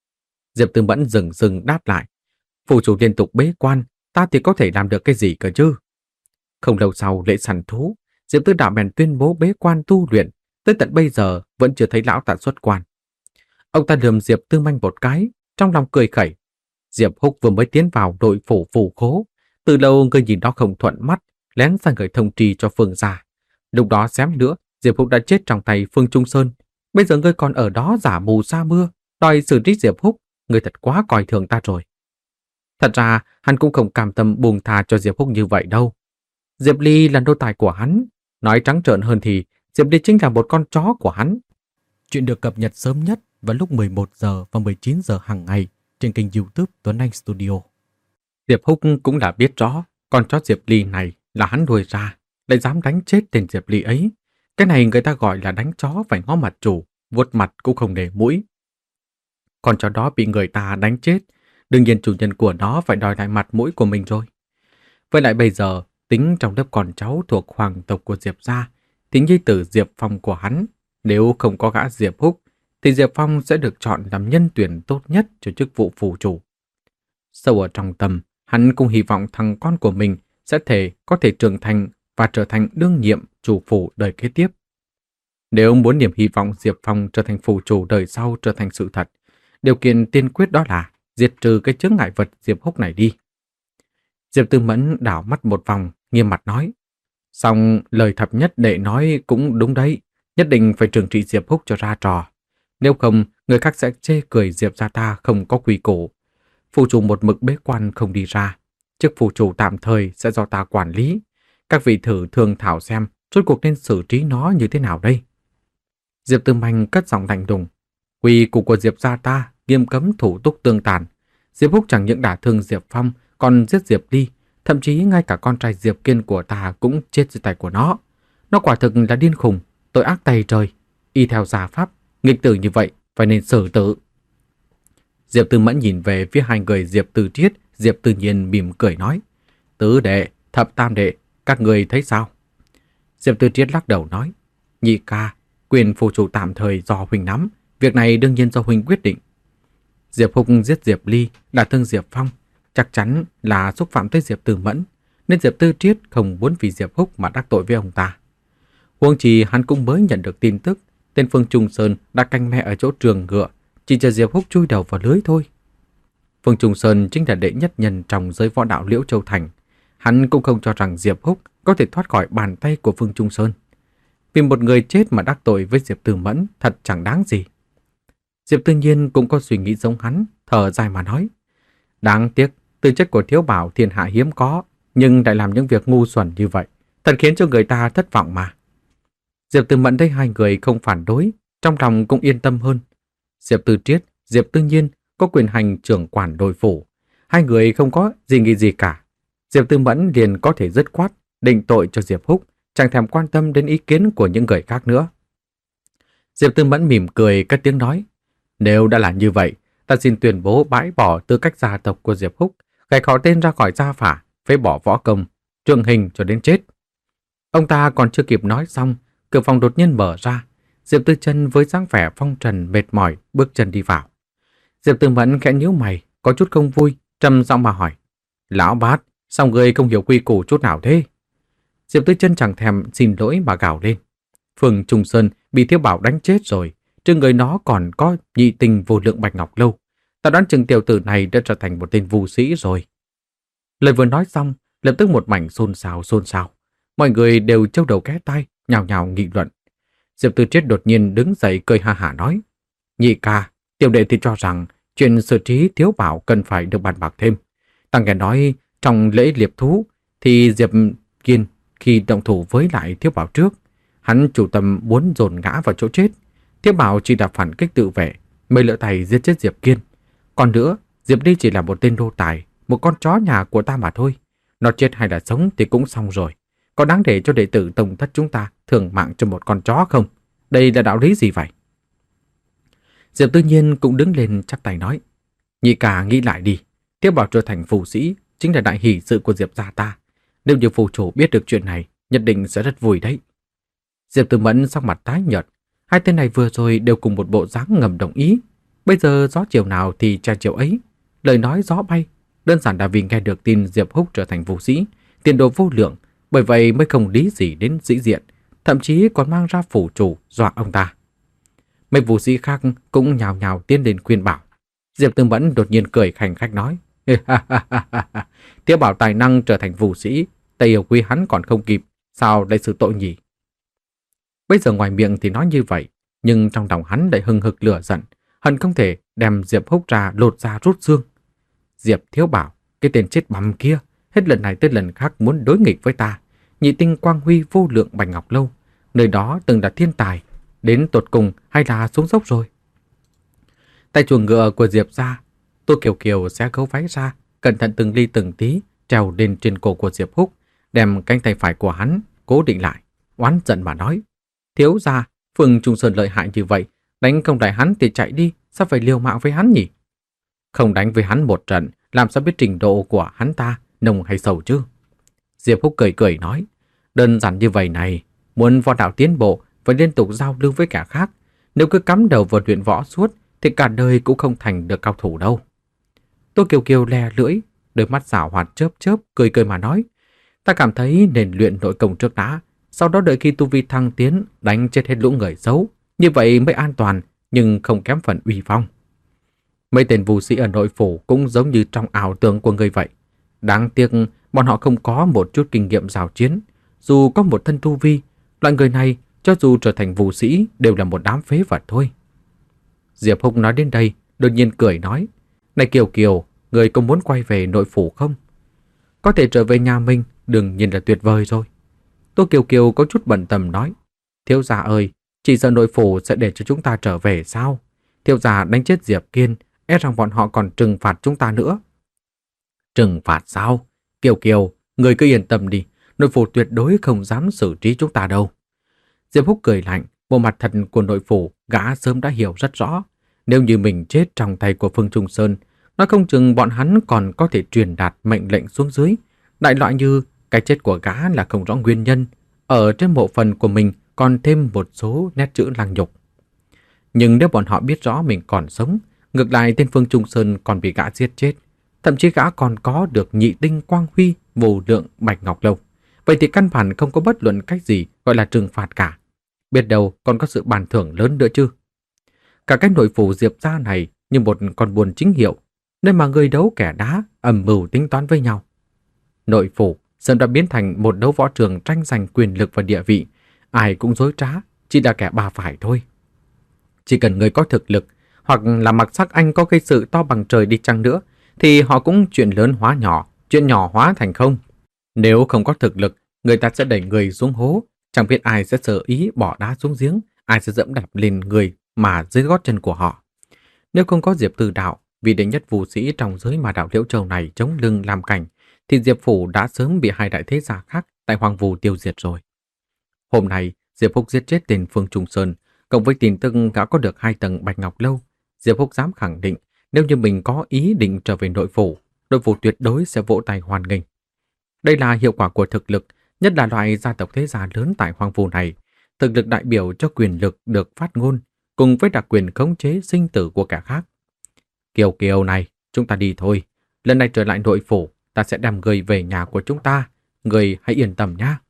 Diệp Tư Mẫn dừng dừng đáp lại: "Phủ chủ liên tục bế quan, ta thì có thể làm được cái gì cơ chứ?" Không lâu sau lễ săn thú, Diệp Tư Đạo bèn tuyên bố bế quan tu luyện, tới tận bây giờ vẫn chưa thấy lão ta xuất quan. Ông ta lườm Diệp Tư Manh một cái, trong lòng cười khẩy. Diệp Húc vừa mới tiến vào đội phủ phủ khố, từ lâu người nhìn đó không thuận mắt, lén sang người thông trì cho Phương gia. Lúc đó xém nữa, Diệp Húc đã chết trong tay Phương Trung Sơn. Bây giờ ngươi còn ở đó giả mù sa mưa, đòi xử trí Diệp Húc, ngươi thật quá coi thường ta rồi. Thật ra, hắn cũng không cam tâm buông tha cho Diệp Húc như vậy đâu. Diệp Ly là nô tài của hắn, nói trắng trợn hơn thì Diệp Ly chính là một con chó của hắn. Chuyện được cập nhật sớm nhất vào lúc mười một giờ và mười chín giờ hàng ngày trên kênh YouTube Tuấn Anh Studio. Diệp Húc cũng đã biết rõ con chó Diệp Ly này là hắn nuôi ra, lại dám đánh chết tên Diệp Ly ấy. Cái này người ta gọi là đánh chó phải ngó mặt chủ, vuốt mặt cũng không để mũi. Con chó đó bị người ta đánh chết, Đương nhiên chủ nhân của nó phải đòi lại mặt mũi của mình rồi. Với lại bây giờ, tính trong lớp con cháu thuộc hoàng tộc của Diệp gia, thì nhi tử Diệp Phong của hắn, nếu không có gã Diệp Húc, thì Diệp Phong sẽ được chọn làm nhân tuyển tốt nhất cho chức vụ phủ chủ. Sâu ở trong tâm, hắn cũng hy vọng thằng con của mình sẽ thể có thể trưởng thành và trở thành đương nhiệm chủ phủ đời kế tiếp. Nếu muốn niềm hy vọng Diệp Phong trở thành phủ chủ đời sau trở thành sự thật, điều kiện tiên quyết đó là diệt trừ cái chướng ngại vật Diệp Húc này đi. Diệp Tư Mẫn đảo mắt một vòng, nghiêm mặt nói. Xong lời thập nhất đệ nói cũng đúng đấy, nhất định phải trừng trị Diệp Húc cho ra trò. Nếu không, người khác sẽ chê cười Diệp gia ta không có quy củ. Phủ chủ một mực bế quan không đi ra, chức phủ chủ tạm thời sẽ do ta quản lý. Các vị thử thương thảo xem rốt cuộc nên xử trí nó như thế nào đây. Diệp Tư Manh cất giọng lạnh lùng. Quy củ của Diệp gia ta nghiêm cấm thủ túc tương tàn. Diệp Húc chẳng những đả thương Diệp Phong, còn giết Diệp Ly, thậm chí ngay cả con trai Diệp Kiên của ta cũng chết dưới tay của nó. Nó quả thực là điên khùng, tội ác tày trời. Y theo gia pháp, nghịch tử như vậy phải nên xử tử. Diệp Tư Mẫn nhìn về phía hai người Diệp Tư Triết, Diệp Tư Nhiên mỉm cười nói. Tứ đệ, thập tam đệ, các người thấy sao? Diệp Tư Triết lắc đầu nói. Nhị ca, quyền phủ chủ tạm thời do huynh nắm, việc này đương nhiên do huynh quyết định. Diệp Húc giết Diệp Ly, đả thương Diệp Phong, chắc chắn là xúc phạm tới Diệp Tư Mẫn, nên Diệp Tư Triết không muốn vì Diệp Húc mà đắc tội với ông ta. Huống chi hắn cũng mới nhận được tin tức, tên Phương Trung Sơn đã canh mẹ ở chỗ trường ngựa, chỉ chờ Diệp Húc chui đầu vào lưới thôi. Phương Trung Sơn chính là đệ nhất nhân trong giới võ đạo Liễu Châu Thành. Hắn cũng không cho rằng Diệp Húc có thể thoát khỏi bàn tay của Phương Trung Sơn. Vì một người chết mà đắc tội với Diệp Tư Mẫn thật chẳng đáng gì. Diệp Tư Nhiên cũng có suy nghĩ giống hắn, thở dài mà nói. Đáng tiếc, tư chất của Thiếu Bảo thiên hạ hiếm có, nhưng lại làm những việc ngu xuẩn như vậy, thật khiến cho người ta thất vọng mà. Diệp Tư Mẫn thấy hai người không phản đối, trong lòng cũng yên tâm hơn. Diệp Tư Triết, Diệp Tư Nhiên có quyền hành trưởng quản đồi phủ. Hai người không có gì nghi gì cả. Diệp Tư Mẫn liền có thể dứt khoát, định tội cho Diệp Húc, chẳng thèm quan tâm đến ý kiến của những người khác nữa. Diệp Tư Mẫn mỉm cười cất tiếng nói. Nếu đã là như vậy, ta xin tuyên bố bãi bỏ tư cách gia tộc của Diệp Húc, gạch họ tên ra khỏi gia phả, phế bỏ võ công, trượng hình cho đến chết. Ông ta còn chưa kịp nói xong, cửa phòng đột nhiên mở ra. Diệp Tư Chân với dáng vẻ phong trần mệt mỏi bước chân đi vào. Diệp Tư Mẫn khẽ nhíu mày, có chút không vui, trầm giọng mà hỏi: Lão Bát, sao người không hiểu quy củ chút nào thế? Diệp Tư Chân chẳng thèm xin lỗi mà gào lên: Phương Trung Sơn bị Thiếu Bảo đánh chết rồi, trên người nó còn có nhị tình vô lượng bạch ngọc lâu. Ta đoán chừng tiểu tử này đã trở thành một tên vu sĩ rồi. Lời vừa nói xong, lập tức một mảnh xôn xao xôn xao. Mọi người đều trâu đầu ghé tai, nhào nhào nghị luận. Diệp Tư Triết đột nhiên đứng dậy cười ha hả nói: Nhị ca, tiểu đệ thì cho rằng chuyện xử trí Thiếu Bảo cần phải được bàn bạc thêm. Ta nghe nói trong lễ liệp thú thì Diệp Kiên khi động thủ với lại Thiếu Bảo trước, hắn chủ tâm muốn dồn ngã vào chỗ chết. Thiếu Bảo chỉ đã phản kích tự vệ, mới lỡ tay giết chết Diệp Kiên. Còn nữa, Diệp Ly chỉ là một tên nô tài, một con chó nhà của ta mà thôi. Nó chết hay là sống thì cũng xong rồi. Có đáng để cho đệ tử tông thất chúng ta thưởng mạng cho một con chó không? Đây là đạo lý gì vậy? Diệp Tư Nhiên cũng đứng lên chắp tay nói: Nhị ca nghĩ lại đi, Thiếu Bảo trở thành phù sĩ chính là đại hỷ sự của Diệp gia ta. Nếu như phù chủ biết được chuyện này, nhất định sẽ rất vui đấy. Diệp Tư Mẫn sắc mặt tái nhợt. Hai tên này vừa rồi đều cùng một bộ dáng ngầm đồng ý. Bây giờ gió chiều nào thì tra chiều ấy. Lời nói gió bay, đơn giản là vì nghe được tin Diệp Húc trở thành phù sĩ, tiền đồ vô lượng, bởi vậy mới không lý gì đến sĩ diện, thậm chí còn mang ra phủ chủ dọa ông ta. Mấy phù sĩ khác cũng nhào nhào tiến lên khuyên bảo. Diệp Tư Mẫn đột nhiên cười khành khách nói: Thiếu Bảo tài năng trở thành phù sĩ, ta yêu quý hắn còn không kịp, sao lại xử tội nhỉ? Bây giờ ngoài miệng thì nói như vậy, nhưng trong lòng hắn lại hừng hực lửa giận, hận không thể đem Diệp Húc ra lột da rút xương. Diệp Thiếu Bảo, cái tên chết bầm kia, hết lần này tới lần khác muốn đối nghịch với ta. Nhị tinh quang huy vô lượng bạch ngọc lâu, nơi đó từng là thiên tài, đến tột cùng hay là xuống dốc rồi? Tại chuồng ngựa của Diệp gia, Tô Kiều Kiều xé gấu váy ra, cẩn thận từng ly từng tí trèo lên trên cổ của Diệp Húc, đem cánh tay phải của hắn cố định lại, oán giận mà nói: Thiếu gia, Phương Trung Sơn lợi hại như vậy, đánh không lại hắn thì chạy đi, sao phải liều mạng với hắn nhỉ? Không đánh với hắn một trận, làm sao biết trình độ của hắn ta nồng hay sâu chứ? Diệp Húc cười cười nói, đơn giản như vậy này, muốn võ đạo tiến bộ phải liên tục giao lưu với cả khác. Nếu cứ cắm đầu vào luyện võ suốt thì cả đời cũng không thành được cao thủ đâu. Tô Kiều Kiều le lưỡi, đôi mắt giảo hoạt chớp chớp, cười cười mà nói, ta cảm thấy nên luyện nội công trước đã, sau đó đợi khi tu vi thăng tiến đánh chết hết lũ người xấu, như vậy mới an toàn, nhưng không kém phần uy phong. Mấy tên vũ sĩ ở nội phủ cũng giống như trong ảo tưởng của người vậy. Đáng tiếc bọn họ không có một chút kinh nghiệm giao chiến, dù có một thân tu vi, loại người này cho dù trở thành vũ sĩ đều là một đám phế vật thôi. Diệp Húc nói đến đây, đột nhiên cười nói, này Kiều Kiều, người có muốn quay về nội phủ không? Có thể trở về nhà mình, đương nhiên là tuyệt vời rồi. Tô Kiều Kiều có chút bận tâm nói, thiếu gia ơi, chỉ sợ nội phủ sẽ để cho chúng ta trở về sao? Thiếu gia đánh chết Diệp Kiên, e rằng bọn họ còn trừng phạt chúng ta nữa. Trừng phạt sao? Kiều Kiều, người cứ yên tâm đi, nội phủ tuyệt đối không dám xử trí chúng ta đâu. Diệp Húc cười lạnh, bộ mặt thật của nội phủ gã sớm đã hiểu rất rõ. Nếu như mình chết trong tay của Phương Trung Sơn, nói không chừng bọn hắn còn có thể truyền đạt mệnh lệnh xuống dưới. Đại loại như cái chết của gã là không rõ nguyên nhân, ở trên mộ phần của mình còn thêm một số nét chữ lăng nhục. Nhưng nếu bọn họ biết rõ mình còn sống, ngược lại tên Phương Trung Sơn còn bị gã giết chết, thậm chí gã còn có được nhị tinh quang huy vô lượng bạch ngọc lâu, vậy thì căn bản không có bất luận cách gì gọi là trừng phạt cả. Biết đâu còn có sự bàn thưởng lớn nữa chứ. Cả cái nội phủ Diệp gia này như một con buồn chính hiệu, nơi mà người đấu kẻ đá âm mưu tính toán với nhau. Nội phủ sớm đã biến thành một đấu võ trường tranh giành quyền lực và địa vị, ai cũng dối trá, chỉ là kẻ bà phải thôi. Chỉ cần người có thực lực, hoặc là mặc sắc anh có gây sự to bằng trời đi chăng nữa, thì họ cũng chuyện lớn hóa nhỏ, chuyện nhỏ hóa thành không. Nếu không có thực lực, người ta sẽ đẩy người xuống hố, chẳng biết ai sẽ sợ ý bỏ đá xuống giếng, ai sẽ dẫm đạp lên người mà dưới gót chân của họ. Nếu không có Diệp Từ Đạo, vị đệ nhất vũ sĩ trong giới mà đạo Liễu Châu này chống lưng làm cảnh, thì Diệp phủ đã sớm bị hai đại thế gia khác tại Hoàng Vũ tiêu diệt rồi. Hôm nay, Diệp Húc giết chết tên Phương Trung Sơn, cộng với tin tức gã có được hai tầng bạch ngọc lâu, Diệp Húc dám khẳng định nếu như mình có ý định trở về nội phủ, nội phủ tuyệt đối sẽ vỗ tay hoan nghênh. Đây là hiệu quả của thực lực, nhất là loại gia tộc thế gia lớn tại Hoàng Vũ này. Thực lực đại biểu cho quyền lực được phát ngôn, cùng với đặc quyền khống chế sinh tử của kẻ khác. Kiều Kiều này, chúng ta đi thôi. Lần này trở lại nội phủ, ta sẽ đem người về nhà của chúng ta. Người hãy yên tâm nhé.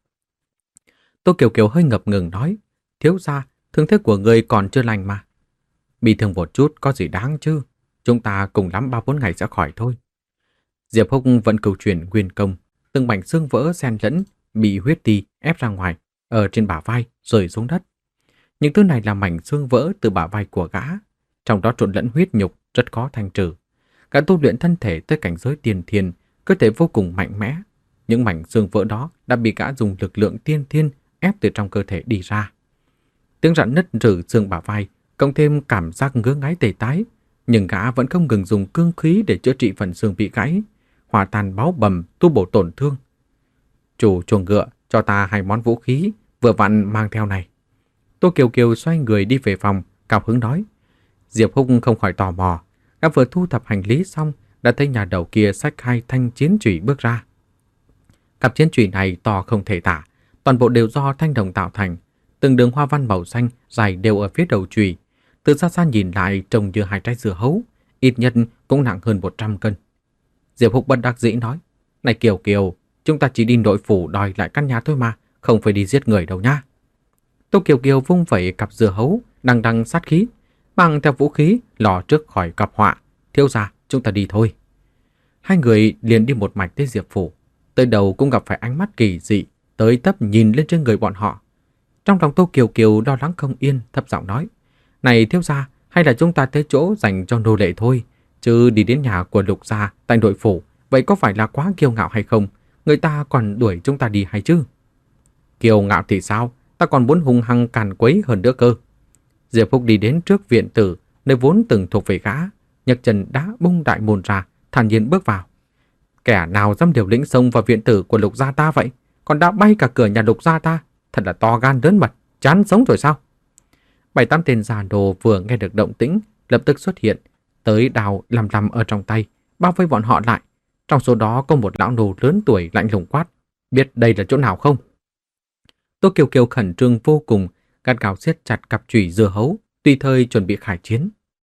Tô Kiều Kiều hơi ngập ngừng nói, thiếu gia, thương thế của người còn chưa lành mà. Bị thương một chút có gì đáng chứ, chúng ta cùng lắm ba bốn ngày sẽ khỏi thôi. Diệp Húc vẫn cầu truyền nguyên công, từng mảnh xương vỡ xen lẫn, bị huyết ti ép ra ngoài, ở trên bả vai, rơi xuống đất. Những thứ này là mảnh xương vỡ từ bả vai của gã, trong đó trộn lẫn huyết nhục, rất khó thanh trừ. Gã tu luyện thân thể tới cảnh giới tiên thiên, cơ thể vô cùng mạnh mẽ. Những mảnh xương vỡ đó đã bị gã dùng lực lượng tiên thiên ép từ trong cơ thể đi ra. Tiếng rạn nứt rử xương bả vai, cộng thêm cảm giác ngứa ngáy tê tái, nhưng gã vẫn không ngừng dùng cương khí để chữa trị phần xương bị gãy, hòa tan báo bầm, tu bổ tổn thương. Chủ chuồng ngựa cho ta hai món vũ khí, vừa vặn mang theo này. Tô Kiều Kiều xoay người đi về phòng, cao hứng nói. Diệp Húc không khỏi tò mò, gã vừa thu thập hành lý xong, đã thấy nhà đầu kia xách hai thanh chiến chùy bước ra. Cặp chiến chùy này to không thể tả, toàn bộ đều do thanh đồng tạo thành, từng đường hoa văn màu xanh dài đều ở phía đầu chùy. Từ xa xa nhìn lại trông như hai trái dưa hấu, ít nhất cũng nặng hơn một trăm cân. Diệp Húc bất đắc dĩ nói, này Kiều Kiều, chúng ta chỉ đi nội phủ đòi lại căn nhà thôi mà, không phải đi giết người đâu nha. Tô Kiều Kiều vung vẩy cặp dưa hấu, đằng đằng sát khí, mang theo vũ khí, lò trước khỏi cặp họa. Thiếu gia, chúng ta đi thôi. Hai người liền đi một mạch tới Diệp phủ, tới đầu cũng gặp phải ánh mắt kỳ dị, tới tấp nhìn lên trên người bọn họ. Trong lòng Tô Kiều Kiều lo lắng không yên, thấp giọng nói, này thiếu gia, hay là chúng ta tới chỗ dành cho nô lệ thôi, chứ đi đến nhà của Lục gia tại nội phủ, vậy có phải là quá kiêu ngạo hay không? Người ta còn đuổi chúng ta đi hay chứ? Kiêu ngạo thì sao? Ta còn muốn hung hăng càn quấy hơn nữa cơ. Diệp Húc đi đến trước viện tử, nơi vốn từng thuộc về gã, nhấc chân đá bung đại môn ra, thản nhiên bước vào. Kẻ nào dám điều lĩnh xông vào viện tử của Lục gia ta vậy? Còn đã bay cả cửa nhà Lục gia ta, thật là to gan lớn mật, chán sống rồi sao? Bảy tám tên già đồ vừa nghe được động tĩnh, lập tức xuất hiện, tới đào lầm lầm ở trong tay, bao vây bọn họ lại. Trong số đó có một lão nô lớn tuổi lạnh lùng quát, biết đây là chỗ nào không? Tô Kiều Kiều khẩn trương vô cùng, gắt gao siết chặt cặp chùy dưa hấu, tùy thời chuẩn bị khải chiến.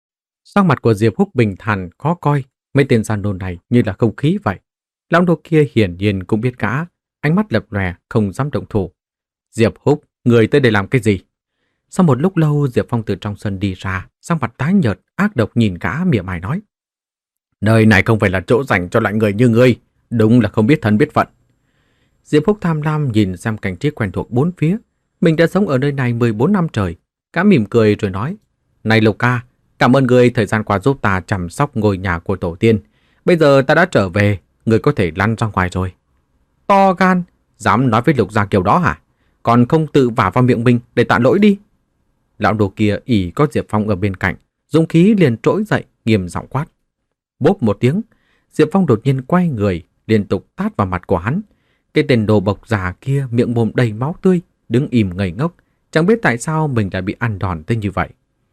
Sắc mặt của Diệp Húc bình thản khó coi, mấy tên gian đồn này như là không khí vậy. Lão nô kia hiển nhiên cũng biết cả, ánh mắt lập lòe không dám động thủ. Diệp Húc, người tới đây làm cái gì? Sau một lúc lâu, Diệp Phong từ trong sân đi ra, sắc mặt tái nhợt, ác độc nhìn gã, mỉa mai nói: nơi này không phải là chỗ dành cho loại người như ngươi, đúng là không biết thân biết phận. Diệp Húc tham lam nhìn xem cảnh trí quen thuộc bốn phía, mình đã sống ở nơi này mười bốn năm trời. Gã mỉm cười rồi nói: này Lục ca, cảm ơn ngươi thời gian qua giúp ta chăm sóc ngôi nhà của tổ tiên. Bây giờ ta đã trở về, ngươi có thể lăn ra ngoài rồi. To gan, dám nói với Lục gia kiểu đó hả? Còn không tự vả vào miệng mình để tạ lỗi đi. Lão đồ kia ỷ có Diệp Phong ở bên cạnh, dũng khí liền trỗi dậy, nghiêm giọng quát. Bốp một tiếng, Diệp Phong đột nhiên quay người, liên tục tát vào mặt của hắn. Cái tên đồ bộc già kia miệng mồm đầy máu tươi, đứng im ngây ngốc, chẳng biết tại sao mình đã bị ăn đòn tới như vậy.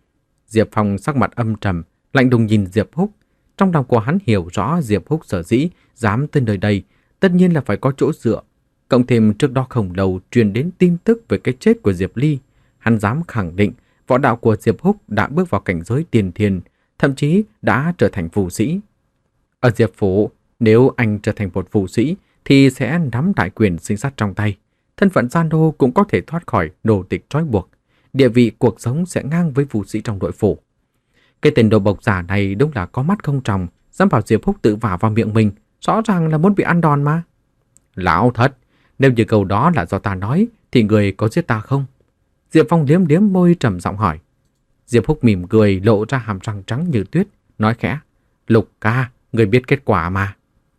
Diệp Phong sắc mặt âm trầm, lạnh lùng nhìn Diệp Húc. Trong lòng của hắn hiểu rõ Diệp Húc sở dĩ dám tới nơi đây, tất nhiên là phải có chỗ dựa. Cộng thêm trước đó không lâu truyền đến tin tức về cái chết của Diệp Ly, hắn dám khẳng định võ đạo của Diệp Húc đã bước vào cảnh giới tiên thiên, thậm chí đã trở thành phù sĩ. Ở Diệp Phủ, nếu anh trở thành một phù sĩ thì sẽ nắm đại quyền sinh sát trong tay. Thân phận gian đô cũng có thể thoát khỏi đồ tịch trói buộc. Địa vị cuộc sống sẽ ngang với phù sĩ trong đội phủ. Cái tên đồ bộc giả này đúng là có mắt không tròng, dám bảo Diệp Húc tự vả vào miệng mình, rõ ràng là muốn bị ăn đòn mà. Lão thất, nếu như câu đó là do ta nói thì người có giết ta không? Diệp Phong liếm liếm môi trầm giọng hỏi. Diệp Húc mỉm cười, lộ ra hàm răng trắng như tuyết, nói khẽ: Lục ca, người biết kết quả mà.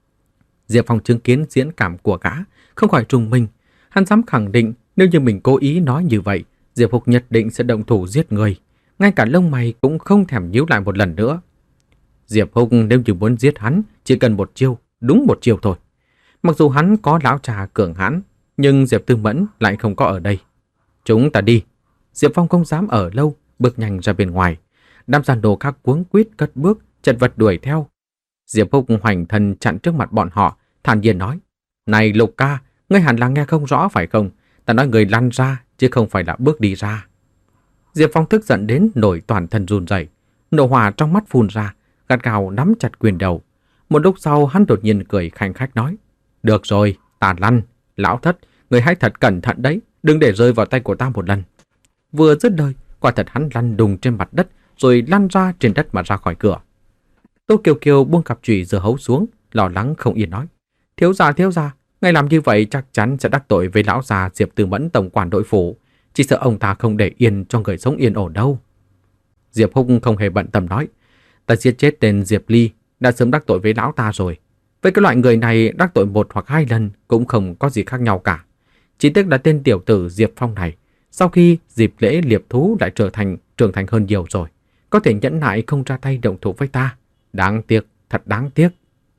Diệp Phong chứng kiến diễn cảm của gã, không khỏi trùng mình. Hắn dám khẳng định nếu như mình cố ý nói như vậy, Diệp Húc nhất định sẽ động thủ giết người. Ngay cả lông mày cũng không thèm nhíu lại một lần nữa. Diệp Húc nếu như muốn giết hắn, chỉ cần một chiêu, đúng một chiêu thôi. Mặc dù hắn có lão trà cường hãn, nhưng Diệp Tư Mẫn lại không có ở đây. Chúng ta đi. Diệp Phong không dám ở lâu, bước nhanh ra bên ngoài. Đám giàn đồ khác cuống quýt cất bước, chật vật đuổi theo. Diệp Húc hoành thân chặn trước mặt bọn họ, thản nhiên nói: Này Lục ca, ngươi hẳn là nghe không rõ phải không? Ta nói người lăn ra, chứ không phải là bước đi ra. Diệp Phong tức giận đến nổi toàn thân run rẩy, nộ hỏa trong mắt phun ra, gắt gao nắm chặt quyền đầu. Một lúc sau hắn đột nhiên cười khanh khách nói: Được rồi, ta lăn. Lão thất, người hãy thật cẩn thận đấy, đừng để rơi vào tay của ta một lần. Vừa dứt lời, quả thật hắn lăn đùng trên mặt đất, rồi lăn ra trên đất mà ra khỏi cửa. Tô Kiều Kiều buông cặp chùy dưa hấu xuống, lo lắng không yên nói: Thiếu gia, thiếu gia, ngài làm như vậy chắc chắn sẽ đắc tội với lão già Diệp Tư Mẫn tổng quản đội phủ. Chỉ sợ ông ta không để yên cho người sống yên ổn đâu. Diệp Húc không hề bận tâm nói: Ta giết chết tên Diệp Ly, đã sớm đắc tội với lão ta rồi. Với cái loại người này đắc tội một hoặc hai lần cũng không có gì khác nhau cả. Chỉ tiếc là tên tiểu tử Diệp Phong này, sau khi dịp lễ liệp thú lại trở thành trưởng thành hơn nhiều rồi, có thể nhẫn nại không ra tay động thủ với ta. Đáng tiếc, thật đáng tiếc.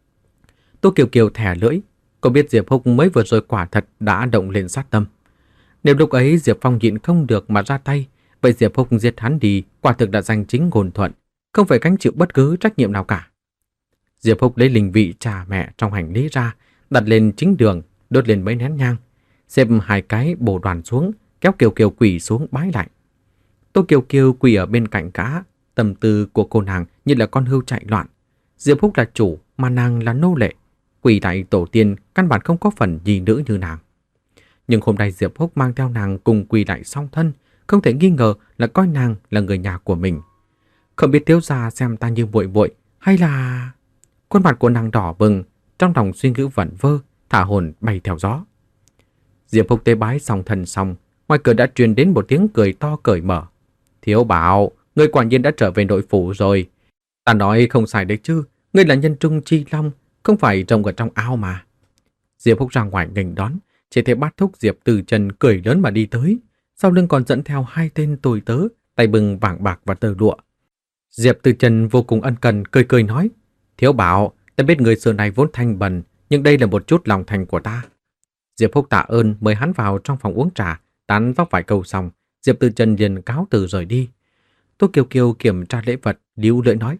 Tô Kiều Kiều thẻ lưỡi, cô biết Diệp Húc mới vừa rồi quả thật đã động lên sát tâm. Nếu lúc ấy Diệp Phong nhịn không được mà ra tay, vậy Diệp Húc giết hắn đi quả thực đã giành chính ngôn thuận, không phải gánh chịu bất cứ trách nhiệm nào cả. Diệp Húc lấy linh vị trà mẹ trong hành lý ra, đặt lên chính đường, đốt lên mấy nén nhang, xếp hai cái bồ đoàn xuống, kéo Kiều Kiều quỳ xuống bái lại. Tô Kiều Kiều quỳ ở bên cạnh cá, tâm tư của cô nàng như là con hươu chạy loạn. Diệp Húc là chủ mà nàng là nô lệ, quỳ đại tổ tiên căn bản không có phần nhi nữ như nàng. Nhưng hôm nay Diệp Húc mang theo nàng cùng quỳ lại song thân, không thể nghi ngờ là coi nàng là người nhà của mình. Không biết thiếu gia xem ta như muội muội hay là... Khuôn mặt của nàng đỏ bừng, trong lòng suy nghĩ vẩn vơ, thả hồn bay theo gió. Diệp Húc tế bái xong thân xong, ngoài cửa đã truyền đến một tiếng cười to cởi mở. Thiếu bảo, ngươi quả nhiên đã trở về nội phủ rồi. Ta nói không sai đấy chứ, ngươi là nhân trung chi long, không phải rồng ở trong ao mà. Diệp Húc ra ngoài nghênh đón, chỉ thấy bát thúc Diệp Từ Chân cười lớn mà đi tới, sau lưng còn dẫn theo hai tên tôi tớ, tay bưng vàng bạc và tơ lụa. Diệp Từ Chân vô cùng ân cần, cười cười nói: Thiếu bảo, ta biết người xưa này vốn thanh bần, nhưng đây là một chút lòng thành của ta. Diệp Húc tạ ơn mời hắn vào trong phòng uống trà, tán vóc vài câu xong, Diệp Từ Chân liền cáo từ rời đi. Tô Kiều Kiều kiểm tra lễ vật, líu lưỡi nói: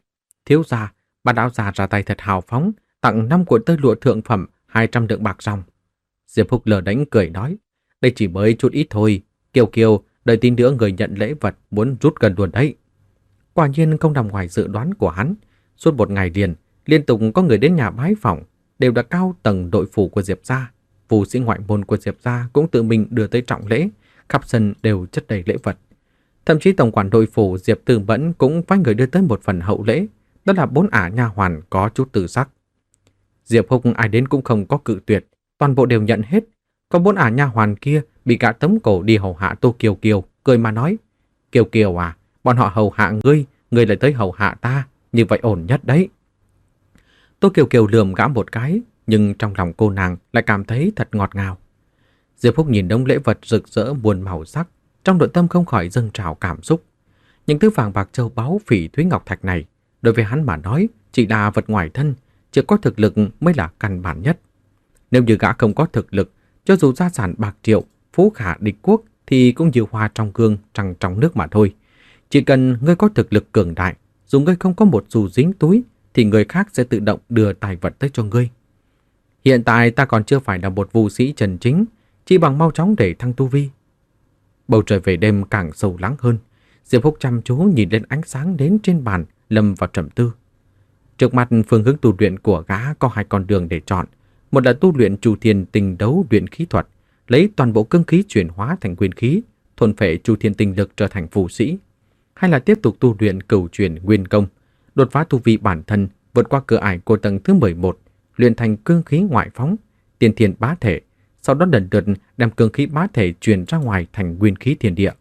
thiếu gia, bà lão già ra tay thật hào phóng, tặng năm cuộn tơ lụa thượng phẩm, hai trăm lượng bạc ròng. Diệp Húc lờ đánh cười nói, đây chỉ mới chút ít thôi, Kiều Kiều, đợi tin nữa người nhận lễ vật muốn rút gần luôn đấy. Quả nhiên không nằm ngoài dự đoán của hắn. Suốt một ngày liền, liên tục có người đến nhà bái phỏng, đều là cao tầng đội phủ của Diệp gia. Phù sĩ ngoại môn của Diệp gia cũng tự mình đưa tới trọng lễ, khắp sân đều chất đầy lễ vật. Thậm chí tổng quản đội phủ Diệp Tư Mẫn cũng phái người đưa tới một phần hậu lễ, đó là bốn ả nha hoàn có chút tư sắc. Diệp Húc ai đến cũng không có cự tuyệt, toàn bộ đều nhận hết. Có bốn ả nha hoàn kia bị gã tống cổ đi hầu hạ Tô Kiều Kiều, cười mà nói, Kiều Kiều à, bọn họ hầu hạ ngươi, ngươi lại tới hầu hạ ta, như vậy ổn nhất đấy. Tô Kiều Kiều lườm gã một cái, nhưng trong lòng cô nàng lại cảm thấy thật ngọt ngào. Diệp Húc nhìn đống lễ vật rực rỡ muôn màu sắc, trong nội tâm không khỏi dâng trào cảm xúc. Những thứ vàng bạc châu báu phỉ thúy ngọc thạch này, đối với hắn mà nói, chỉ là vật ngoài thân, chỉ có thực lực mới là căn bản nhất. Nếu như gã không có thực lực, cho dù gia sản bạc triệu, phú khả địch quốc thì cũng như hoa trong gương, trăng trong nước mà thôi. Chỉ cần ngươi có thực lực cường đại, dù ngươi không có một xu dính túi, thì người khác sẽ tự động đưa tài vật tới cho ngươi. Hiện tại ta còn chưa phải là một vũ sĩ chân chính, chỉ bằng mau chóng để thăng tu vi. Bầu trời về đêm càng sâu lắng hơn. Diệp Húc chăm chú nhìn lên ánh sáng đến trên bàn, lâm vào trầm tư. Trước mặt phương hướng tu luyện của gã có hai con đường để chọn. Một là tu luyện Chu Thiên Tinh Đấu luyện khí thuật, lấy toàn bộ cương khí chuyển hóa thành nguyên khí, thôn phệ Chu Thiên Tinh Lực trở thành vũ sĩ. Hay là tiếp tục tu luyện Cửu Truyền Nguyên Công, đột phá tu vi bản thân, vượt qua cửa ải của tầng thứ mười một, luyện thành cương khí ngoại phóng, tiên thiên bá thể, sau đó lần lượt đem cương khí bá thể truyền ra ngoài thành nguyên khí thiên địa.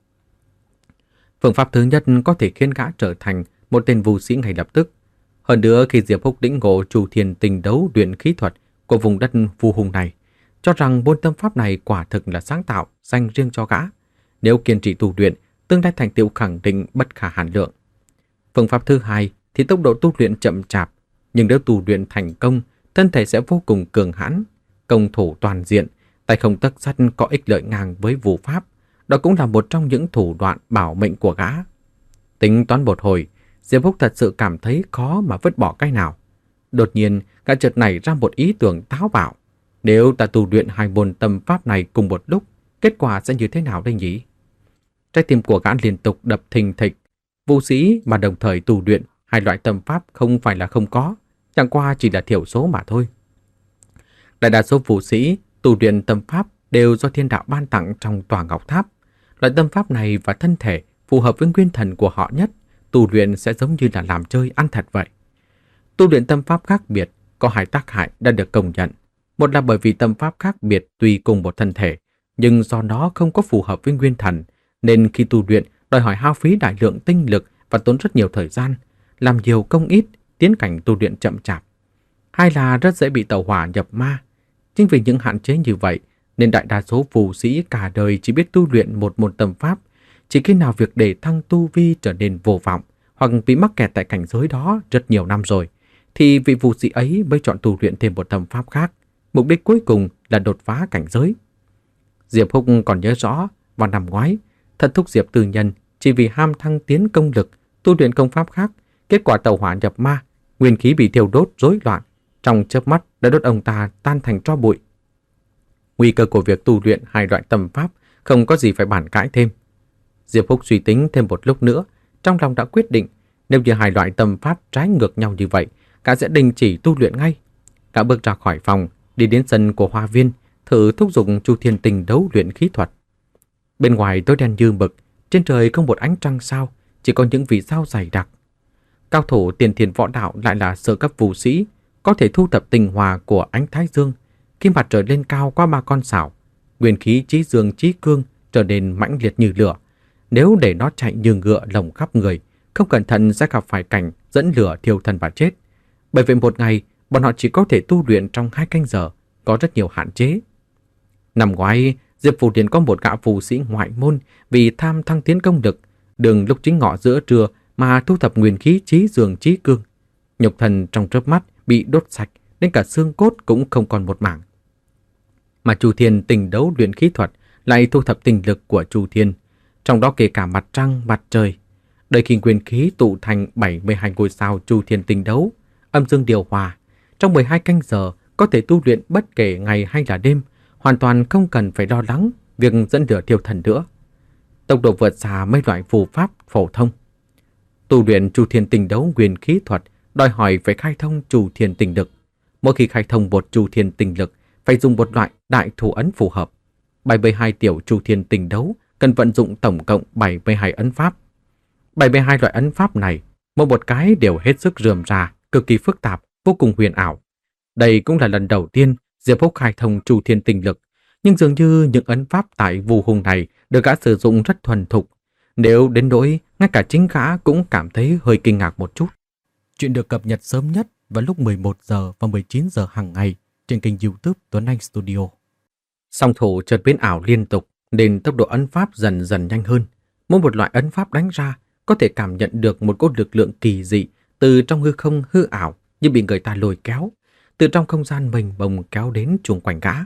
Phương pháp thứ nhất có thể khiến gã trở thành một tên vũ sĩ ngay lập tức. Hơn nữa, khi Diệp Húc lĩnh ngộ Chu Thiên Tinh Đấu luyện khí thuật của vùng đất phù hùng này, cho rằng môn tâm pháp này quả thực là sáng tạo, dành riêng cho gã. Nếu kiên trì tu luyện, tương lai thành tựu khẳng định bất khả hạn lượng. Phương pháp thứ hai thì tốc độ tu luyện chậm chạp, nhưng nếu tu luyện thành công, thân thể sẽ vô cùng cường hãn, công thủ toàn diện, tay không tấc sắt có ích lợi ngang với vũ pháp. Đó cũng là một trong những thủ đoạn bảo mệnh của gã. Tính toán một hồi, Diệp Húc thật sự cảm thấy khó mà vứt bỏ cái nào. Đột nhiên, gã chợt nảy ra một ý tưởng táo bạo. Nếu ta tu luyện hai môn tâm pháp này cùng một lúc, kết quả sẽ như thế nào đây nhỉ? Trái tim của gã liên tục đập thình thịch. Vũ sĩ mà đồng thời tu luyện hai loại tâm pháp không phải là không có, chẳng qua chỉ là thiểu số mà thôi. Đại đa số vũ sĩ tu luyện tâm pháp đều do thiên đạo ban tặng trong tòa ngọc tháp. Loại tâm pháp này và thân thể phù hợp với nguyên thần của họ nhất, tu luyện sẽ giống như là làm chơi ăn thật vậy. Tu luyện tâm pháp khác biệt có hai tác hại đã được công nhận. Một là bởi vì tâm pháp khác biệt tuy cùng một thân thể, nhưng do nó không có phù hợp với nguyên thần, nên khi tu luyện đòi hỏi hao phí đại lượng tinh lực và tốn rất nhiều thời gian, làm nhiều công ít, tiến cảnh tu luyện chậm chạp. Hai là rất dễ bị tẩu hỏa nhập ma. Chính vì những hạn chế như vậy, nên đại đa số phù sĩ cả đời chỉ biết tu luyện một môn tâm pháp. Chỉ khi nào việc để thăng tu vi trở nên vô vọng, hoặc bị mắc kẹt tại cảnh giới đó rất nhiều năm rồi, thì vị phù sĩ ấy mới chọn tu luyện thêm một tâm pháp khác. Mục đích cuối cùng là đột phá cảnh giới. Diệp Húc còn nhớ rõ, vào năm ngoái, thân thúc Diệp Tư Nhân chỉ vì ham thăng tiến công lực, tu luyện công pháp khác, kết quả tẩu hỏa nhập ma, nguyên khí bị thiêu đốt rối loạn, trong chớp mắt đã đốt ông ta tan thành tro bụi. Nguy cơ của việc tu luyện hai loại tâm pháp không có gì phải bàn cãi thêm. Diệp Húc suy tính thêm một lúc nữa, trong lòng đã quyết định, nếu như hai loại tâm pháp trái ngược nhau như vậy, cả sẽ đình chỉ tu luyện ngay. Đã bước ra khỏi phòng, đi đến sân của hoa viên, thử thúc giục Chu Thiên Tinh Đấu luyện khí thuật. Bên ngoài tối đen như mực, trên trời không một ánh trăng sao, chỉ có những vì sao dày đặc. Cao thủ tiền thiền võ đạo lại là sơ cấp vũ sĩ, có thể thu thập tinh hòa của ánh thái dương. Khi mặt trời lên cao qua ba con sảo, nguyên khí chí dương chí cương trở nên mãnh liệt như lửa. Nếu để nó chạy như ngựa lồng khắp người, không cẩn thận sẽ gặp phải cảnh dẫn lửa thiêu thân và chết. Bởi vậy một ngày, bọn họ chỉ có thể tu luyện trong hai canh giờ, có rất nhiều hạn chế. Năm ngoái, Diệp Phù Điền có một gã phù sĩ ngoại môn vì tham thăng tiến công lực, đường lúc chính ngọ giữa trưa mà thu thập nguyên khí chí dương chí cương. Nhục thần trong chớp mắt bị đốt sạch, đến cả xương cốt cũng không còn một mảng. Mà Chu Thiên Tinh Đấu luyện khí thuật lại thu thập tinh lực của Chu Thiên, trong đó kể cả mặt trăng, mặt trời. Đợi khi nguyên khí tụ thành bảy mươi hai ngôi sao chu thiên tinh đấu, âm dương điều hòa, trong mười hai canh giờ có thể tu luyện bất kể ngày hay là đêm, hoàn toàn không cần phải lo lắng việc dẫn lửa thiêu thần nữa. Tốc độ vượt xa mấy loại phù pháp phổ thông. Tu luyện chu thiên tinh đấu nguyên khí thuật đòi hỏi phải khai thông chu thiên tinh lực. Mỗi khi khai thông một chu thiên tinh lực, phải dùng một loại đại thủ ấn phù hợp. bảy mươi hai tiểu chu thiên tinh đấu cần vận dụng tổng cộng bảy mươi hai ấn pháp. bảy mươi hai loại ấn pháp này, mỗi một cái đều hết sức rườm rà, cực kỳ phức tạp, vô cùng huyền ảo. Đây cũng là lần đầu tiên Diệp Húc khai thông chu thiên tinh lực, nhưng dường như những ấn pháp tại Vu Hùng này được gã sử dụng rất thuần thục. Nếu đến nỗi ngay cả chính gã cũng cảm thấy hơi kinh ngạc một chút. Chuyện được cập nhật sớm nhất vào lúc mười một giờ và mười chín giờ hàng ngày trên kênh YouTube Tuấn Anh Studio. Song thủ chợt biến ảo liên tục nên tốc độ ấn pháp dần dần nhanh hơn. Mỗi một loại ấn pháp đánh ra có thể cảm nhận được một cỗ lực lượng kỳ dị từ trong hư không hư ảo như bị người ta lôi kéo, từ trong không gian mênh mông kéo đến chung quanh gã.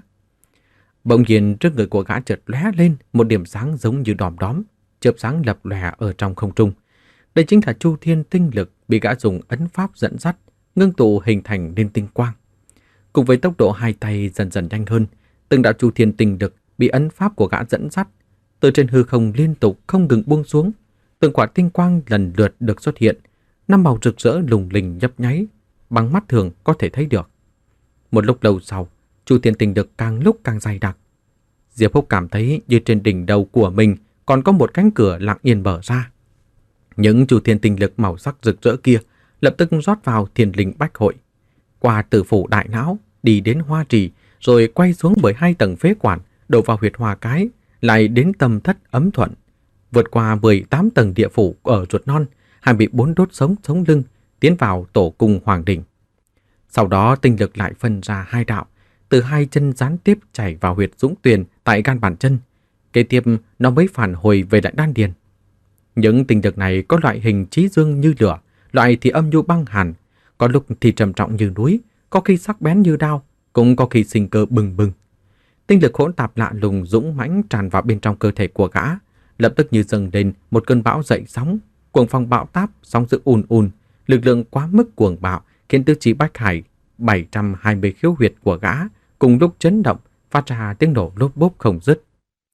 Bỗng nhiên trước người của gã chợt lóe lên một điểm sáng giống như đom đóm, chớp sáng lập lòe ở trong không trung. Đây chính là chu thiên tinh lực bị gã dùng ấn pháp dẫn dắt, ngưng tụ hình thành nên tinh quang. Cùng với tốc độ hai tay dần dần nhanh hơn, từng đạo chu thiên tinh lực bị ấn pháp của gã dẫn dắt, từ trên hư không liên tục không ngừng buông xuống. Từng quả tinh quang lần lượt được xuất hiện, năm màu rực rỡ lùng linh nhấp nháy, bằng mắt thường có thể thấy được. Một lúc lâu sau, chu thiên tinh lực càng lúc càng dày đặc. Diệp Húc cảm thấy như trên đỉnh đầu của mình còn có một cánh cửa lặng yên mở ra. Những chu thiên tinh lực màu sắc rực rỡ kia lập tức rót vào Thiên Linh Bách Hội, qua tử phủ đại não, đi đến hoa trì, rồi quay xuống bởi hai tầng phế quản, đổ vào huyệt hoa cái, lại đến tâm thất ấm thuận, vượt qua mười tám tầng địa phủ ở ruột non, hai mươi bốn đốt sống sống lưng, tiến vào tổ cung hoàng đỉnh. Sau đó tinh lực lại phân ra hai đạo, từ hai chân gián tiếp chảy vào huyệt dũng tuyền tại gan bàn chân. Kế tiếp nó mới phản hồi về lại đan điền. Những tinh lực này có loại hình trí dương như lửa, loại thì âm nhu băng hàn, có lúc thì trầm trọng như núi, có khi sắc bén như đao, cũng có khi sinh cơ bừng bừng. Tinh lực hỗn tạp lạ lùng dũng mãnh tràn vào bên trong cơ thể của gã, lập tức như dâng lên một cơn bão dậy sóng, cuồng phong bão táp, sóng dữ ùn ùn, lực lượng quá mức cuồng bạo khiến tứ chi bách hải bảy trăm hai mươi khiếu huyệt của gã cùng lúc chấn động, phát ra tiếng nổ lốp bốp không dứt.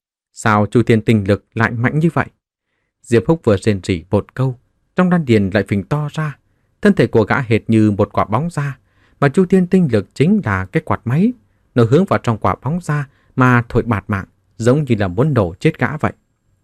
Sao chu thiên tinh lực lại mạnh như vậy? Diệp Húc vừa rên rỉ một câu, trong đan điền lại phình to ra, thân thể của gã hệt như một quả bóng da, mà chu thiên tinh lực chính là cái quạt máy, nó hướng vào trong quả bóng da mà thổi bạt mạng, giống như là muốn nổ chết gã vậy.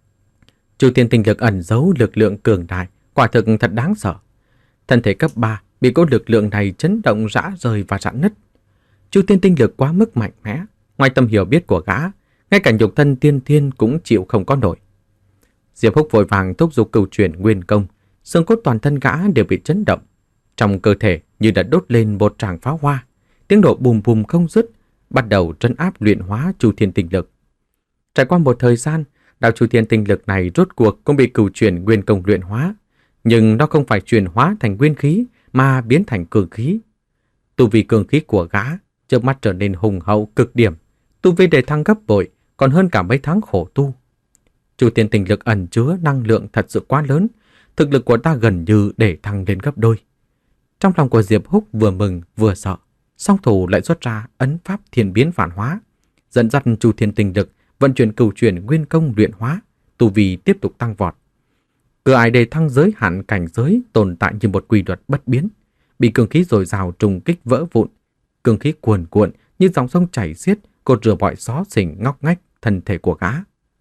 Chu thiên tinh lực ẩn giấu lực lượng cường đại, quả thực thật đáng sợ. Thân thể cấp ba bị cỗ lực lượng này chấn động rã rời và rạn nứt. Chu thiên tinh lực quá mức mạnh mẽ, ngoài tầm hiểu biết của gã, ngay cả nhục thân tiên thiên cũng chịu không có nổi. Diệp Húc vội vàng thúc giục cửu chuyển nguyên công, xương cốt toàn thân gã đều bị chấn động, trong cơ thể như đã đốt lên một tràng pháo hoa, tiếng nổ bùm bùm không dứt, bắt đầu trấn áp luyện hóa chu thiên tinh lực. Trải qua một thời gian, đạo chu thiên tinh lực này rốt cuộc cũng bị cửu chuyển nguyên công luyện hóa, nhưng nó không phải chuyển hóa thành nguyên khí mà biến thành cường khí. Tu vi cường khí của gã chớp mắt trở nên hùng hậu cực điểm, tu vi đề thăng gấp bội, còn hơn cả mấy tháng khổ tu. Chu thiên tinh lực ẩn chứa năng lượng thật sự quá lớn, thực lực của ta gần như để thăng lên gấp đôi. Trong lòng của Diệp Húc vừa mừng vừa sợ, song thủ lại xuất ra ấn pháp thiên biến vạn hóa, dẫn dắt chu thiên tinh lực vận chuyển cửu chuyển nguyên công luyện hóa, tu vi tiếp tục tăng vọt. Cửa ải đề thăng giới hạn cảnh giới tồn tại như một quy luật bất biến, bị cường khí dồi dào trùng kích vỡ vụn, cường khí cuồn cuộn như dòng sông chảy xiết, cột rửa mọi xó xỉnh ngóc ngách thân thể của gã.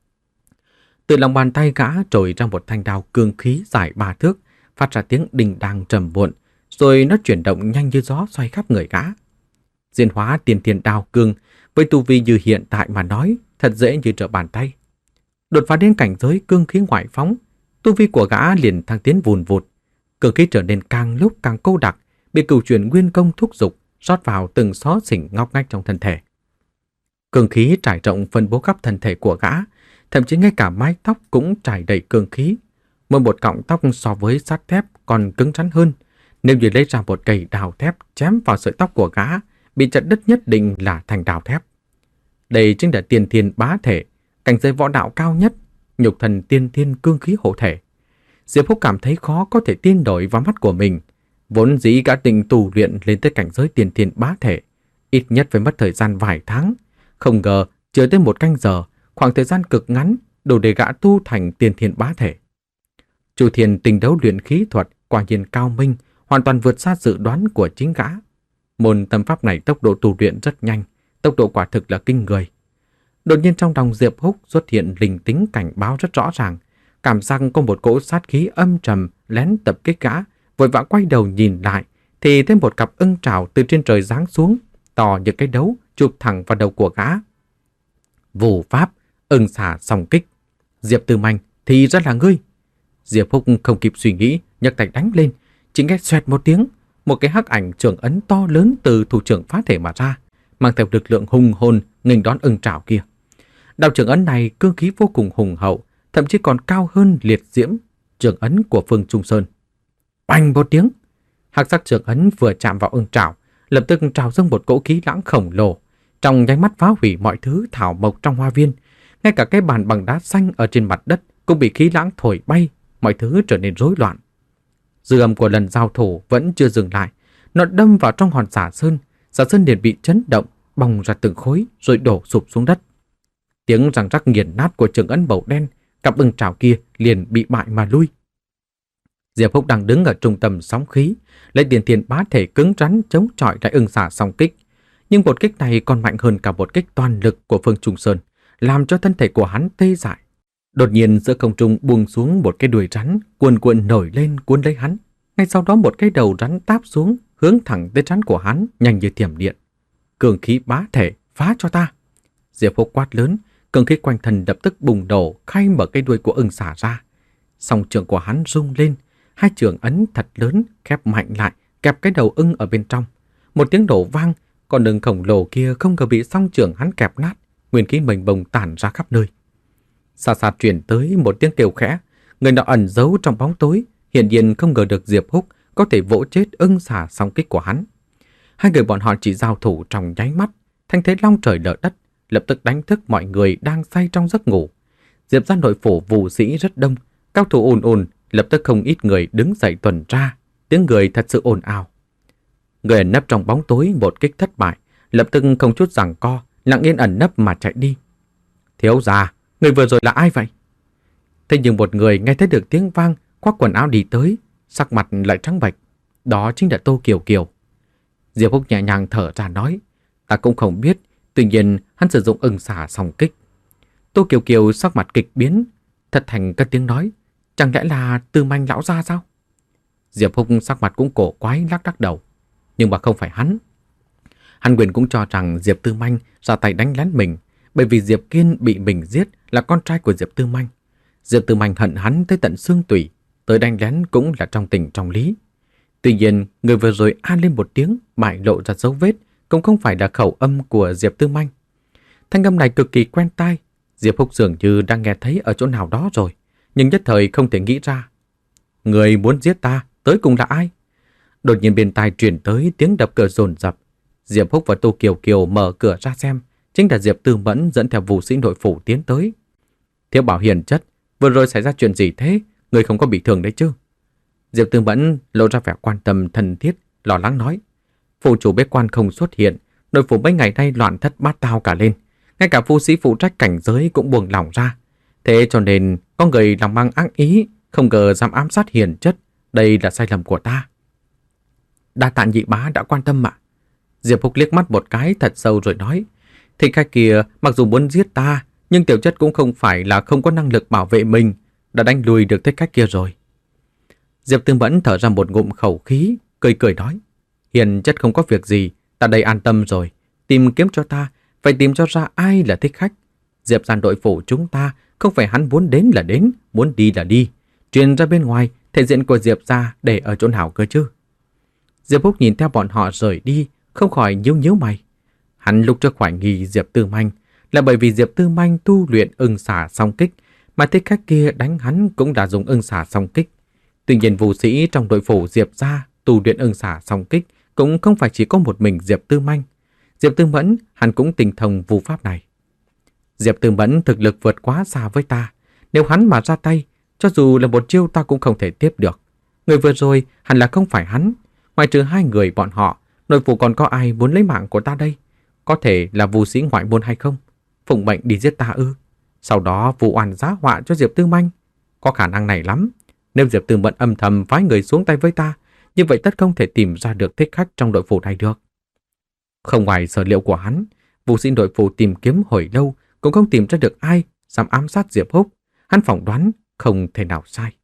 Từ lòng bàn tay gã trồi ra một thanh đao cương khí dài ba thước, phát ra tiếng đình đàng trầm muộn, rồi nó chuyển động nhanh như gió xoay khắp người gã. Diễn hóa tiền tiền đao cương với tu vi như hiện tại mà nói, thật dễ như trở bàn tay. Đột phá đến cảnh giới cương khí ngoại phóng, tu vi của gã liền thăng tiến vùn vụt, cương khí trở nên càng lúc càng cô đặc, bị cửu chuyển nguyên công thúc giục, rót vào từng xó xỉnh ngóc ngách trong thân thể. Cương khí trải rộng phân bố khắp thân thể của gã, thậm chí ngay cả mái tóc cũng trải đầy cương khí. Mỗi một cọng tóc so với sắt thép còn cứng rắn hơn. Nếu như lấy ra một cây đào thép chém vào sợi tóc của gã, bị chặt đứt nhất định là thành đào thép. Đây chính là tiên thiên bá thể, cảnh giới võ đạo cao nhất, nhục thần tiên thiên cương khí hộ thể. Diệp Húc cảm thấy khó có thể tin nổi vào mắt của mình. Vốn dĩ gã định tu luyện lên tới cảnh giới tiên thiên bá thể, ít nhất phải mất thời gian vài tháng. Không ngờ chưa tới một canh giờ, khoảng thời gian cực ngắn đủ để gã tu thành tiên thiên bá thể. Chu Thiên tinh đấu luyện khí thuật quả nhiên cao minh, hoàn toàn vượt xa dự đoán của chính gã. Môn tâm pháp này tốc độ tu luyện rất nhanh, tốc độ quả thực là kinh người. Đột nhiên trong lòng Diệp Húc xuất hiện linh tính cảnh báo rất rõ ràng, cảm giác có một cỗ sát khí âm trầm lén tập kích gã. Vội vã quay đầu nhìn lại thì thấy một cặp ưng trảo từ trên trời giáng xuống, to như cái đấu, chụp thẳng vào đầu của gã. Vù pháp, ưng xả song kích. Diệp Tư Manh, thì ra là ngươi. Diệp Húc không kịp suy nghĩ, nhấc tay đánh lên, chỉ nghe xoẹt một tiếng, một cái hắc ảnh trường ấn to lớn từ thủ trưởng phá thể mà ra, mang theo lực lượng hùng hồn nghênh đón ưng trảo kia. Đạo trường ấn này cương khí vô cùng hùng hậu, thậm chí còn cao hơn liệt diễm trường ấn của Phương Trung Sơn. Oanh một tiếng, hắc sắc trường ấn vừa chạm vào ưng trảo, lập tức trào dâng một cỗ khí lãng khổng lồ, trong nháy mắt phá hủy mọi thứ thảo mộc trong hoa viên. Ngay cả cái bàn bằng đá xanh ở trên mặt đất cũng bị khí lãng thổi bay, mọi thứ trở nên rối loạn. Dư âm của lần giao thủ vẫn chưa dừng lại, nó đâm vào trong hòn xả sơn, xả sơn liền bị chấn động, bong ra từng khối rồi đổ sụp xuống đất. Tiếng răng rắc nghiền nát của trường ấn màu đen, cặp ưng trảo kia liền bị bại mà lui. Diệp Húc đang đứng ở trung tâm sóng khí, lấy tiền thiên bá thể cứng rắn chống chọi lại ưng xả song kích. Nhưng một kích này còn mạnh hơn cả một kích toàn lực của Phương Trung Sơn, làm cho thân thể của hắn tê dại. Đột nhiên giữa không trung buông xuống một cái đuôi rắn, cuồn cuộn nổi lên cuốn lấy hắn. Ngay sau đó một cái đầu rắn táp xuống, hướng thẳng tới trán của hắn, nhanh như thiểm điện. Cường khí bá thể, phá cho ta! Diệp Húc quát lớn, cường khí quanh thân lập tức bùng nổ, khai mở cái đuôi của ưng xả ra. Song trường của hắn rung lên, hai trường ấn thật lớn khép mạnh lại, kẹp cái đầu ưng ở bên trong. Một tiếng nổ vang, con ưng khổng lồ kia không ngờ bị song trường hắn kẹp nát, nguyên khí mênh mông tản ra khắp nơi. Xa xa truyền tới một tiếng kêu khẽ, người nọ ẩn giấu trong bóng tối, hiển nhiên không ngờ được Diệp Húc có thể vỗ chết ưng xả song kích của hắn. Hai người bọn họ chỉ giao thủ trong nháy mắt, thanh thế long trời lở đất, lập tức đánh thức mọi người đang say trong giấc ngủ. Diệp gia nội phủ vũ sĩ rất đông, cao thủ ồn ồn, lập tức không ít người đứng dậy tuần tra, tiếng người thật sự ồn ào. Người ẩn nấp trong bóng tối một kích thất bại, lập tức không chút giằng co, lặng yên ẩn nấp mà chạy đi. Thiếu gia, người vừa rồi là ai vậy? Thế nhưng một người nghe thấy được tiếng vang, khoác quần áo đi tới, sắc mặt lại trắng bệch. Đó chính là Tô Kiều Kiều. Diệp Húc nhẹ nhàng thở ra nói, ta cũng không biết, tuy nhiên hắn sử dụng ưng xả song kích. Tô Kiều Kiều sắc mặt kịch biến, thật thành cất tiếng nói, chẳng lẽ là Tư Manh lão gia sao? Diệp Húc sắc mặt cũng cổ quái lắc lắc đầu, nhưng mà không phải hắn. Hắn Quyền cũng cho rằng Diệp Tư Manh ra tay đánh lén mình, bởi vì Diệp Kiên bị mình giết là con trai của Diệp Tư Manh. Diệp Tư Manh hận hắn tới tận xương tủy, tới đánh lén cũng là trong tình trong lý. Tuy nhiên, người vừa rồi a lên một tiếng, bại lộ ra dấu vết, cũng không phải là khẩu âm của Diệp Tư Manh. Thanh âm này cực kỳ quen tai, Diệp Húc dường như đang nghe thấy ở chỗ nào đó rồi, nhưng nhất thời không thể nghĩ ra. Người muốn giết ta, tới cùng là ai? Đột nhiên bên tai truyền tới tiếng đập cửa dồn dập. Diệp Húc và Tô Kiều Kiều mở cửa ra xem, chính là Diệp Tư Mẫn dẫn theo vũ sĩ nội phủ tiến tới. Thiếu bảo hiền chất, vừa rồi xảy ra chuyện gì thế? Người không có bị thương đấy chứ? Diệp Tư Mẫn lộ ra vẻ quan tâm thân thiết, lo lắng nói. Phủ chủ bế quan không xuất hiện, nội phủ mấy ngày nay loạn thất bát tao cả lên. Ngay cả phu sĩ phụ trách cảnh giới cũng buông lỏng ra. Thế cho nên có người lòng mang ác ý, không ngờ dám ám sát hiền chất. Đây là sai lầm của ta. Đa tạ nhị bá đã quan tâm ạ. Diệp Húc liếc mắt một cái thật sâu rồi nói. Thì khách kia mặc dù muốn giết ta, nhưng tiểu chất cũng không phải là không có năng lực bảo vệ mình, đã đánh lùi được thích khách kia rồi. Diệp Tư Mẫn thở ra một ngụm khẩu khí, cười cười nói. Hiền chất không có việc gì, ta đây an tâm rồi. Tìm kiếm cho ta, phải tìm cho ra ai là thích khách. Diệp gia đội phủ chúng ta, không phải hắn muốn đến là đến, muốn đi là đi. Truyền ra bên ngoài, thể diện của Diệp gia để ở chỗ nào cơ chứ? Diệp Húc nhìn theo bọn họ rời đi, không khỏi nhíu nhíu mày. Hắn lúc trước hoài nghi Diệp Tư Manh là bởi vì Diệp Tư Manh tu luyện ưng xả song kích, mà thích khách kia đánh hắn cũng đã dùng ưng xả song kích. Tuy nhiên vũ sĩ trong đội phủ Diệp gia tu luyện ưng xả song kích cũng không phải chỉ có một mình Diệp Tư Manh. Diệp Tư Mẫn hắn cũng tinh thông vu pháp này. Diệp Tư Mẫn thực lực vượt quá xa với ta, nếu hắn mà ra tay, Cho dù là một chiêu ta cũng không thể tiếp được. Người vừa rồi hẳn là không phải hắn. Ngoài trừ hai người bọn họ, nội phủ còn có ai muốn lấy mạng của ta đây? Có thể là vu sĩ ngoại môn hay không? Phụng mệnh đi giết ta ư? Sau đó vụ oan giá họa cho Diệp Tư Manh? Có khả năng này lắm. Nếu Diệp Tư Mẫn âm thầm phái người xuống tay với ta, như vậy tất không thể tìm ra được thích khách trong đội phủ này được. Không ngoài sở liệu của hắn, vụ sĩ đội phủ tìm kiếm hồi lâu cũng không tìm ra được ai dám ám sát Diệp Húc. Hắn phỏng đoán không thể nào sai.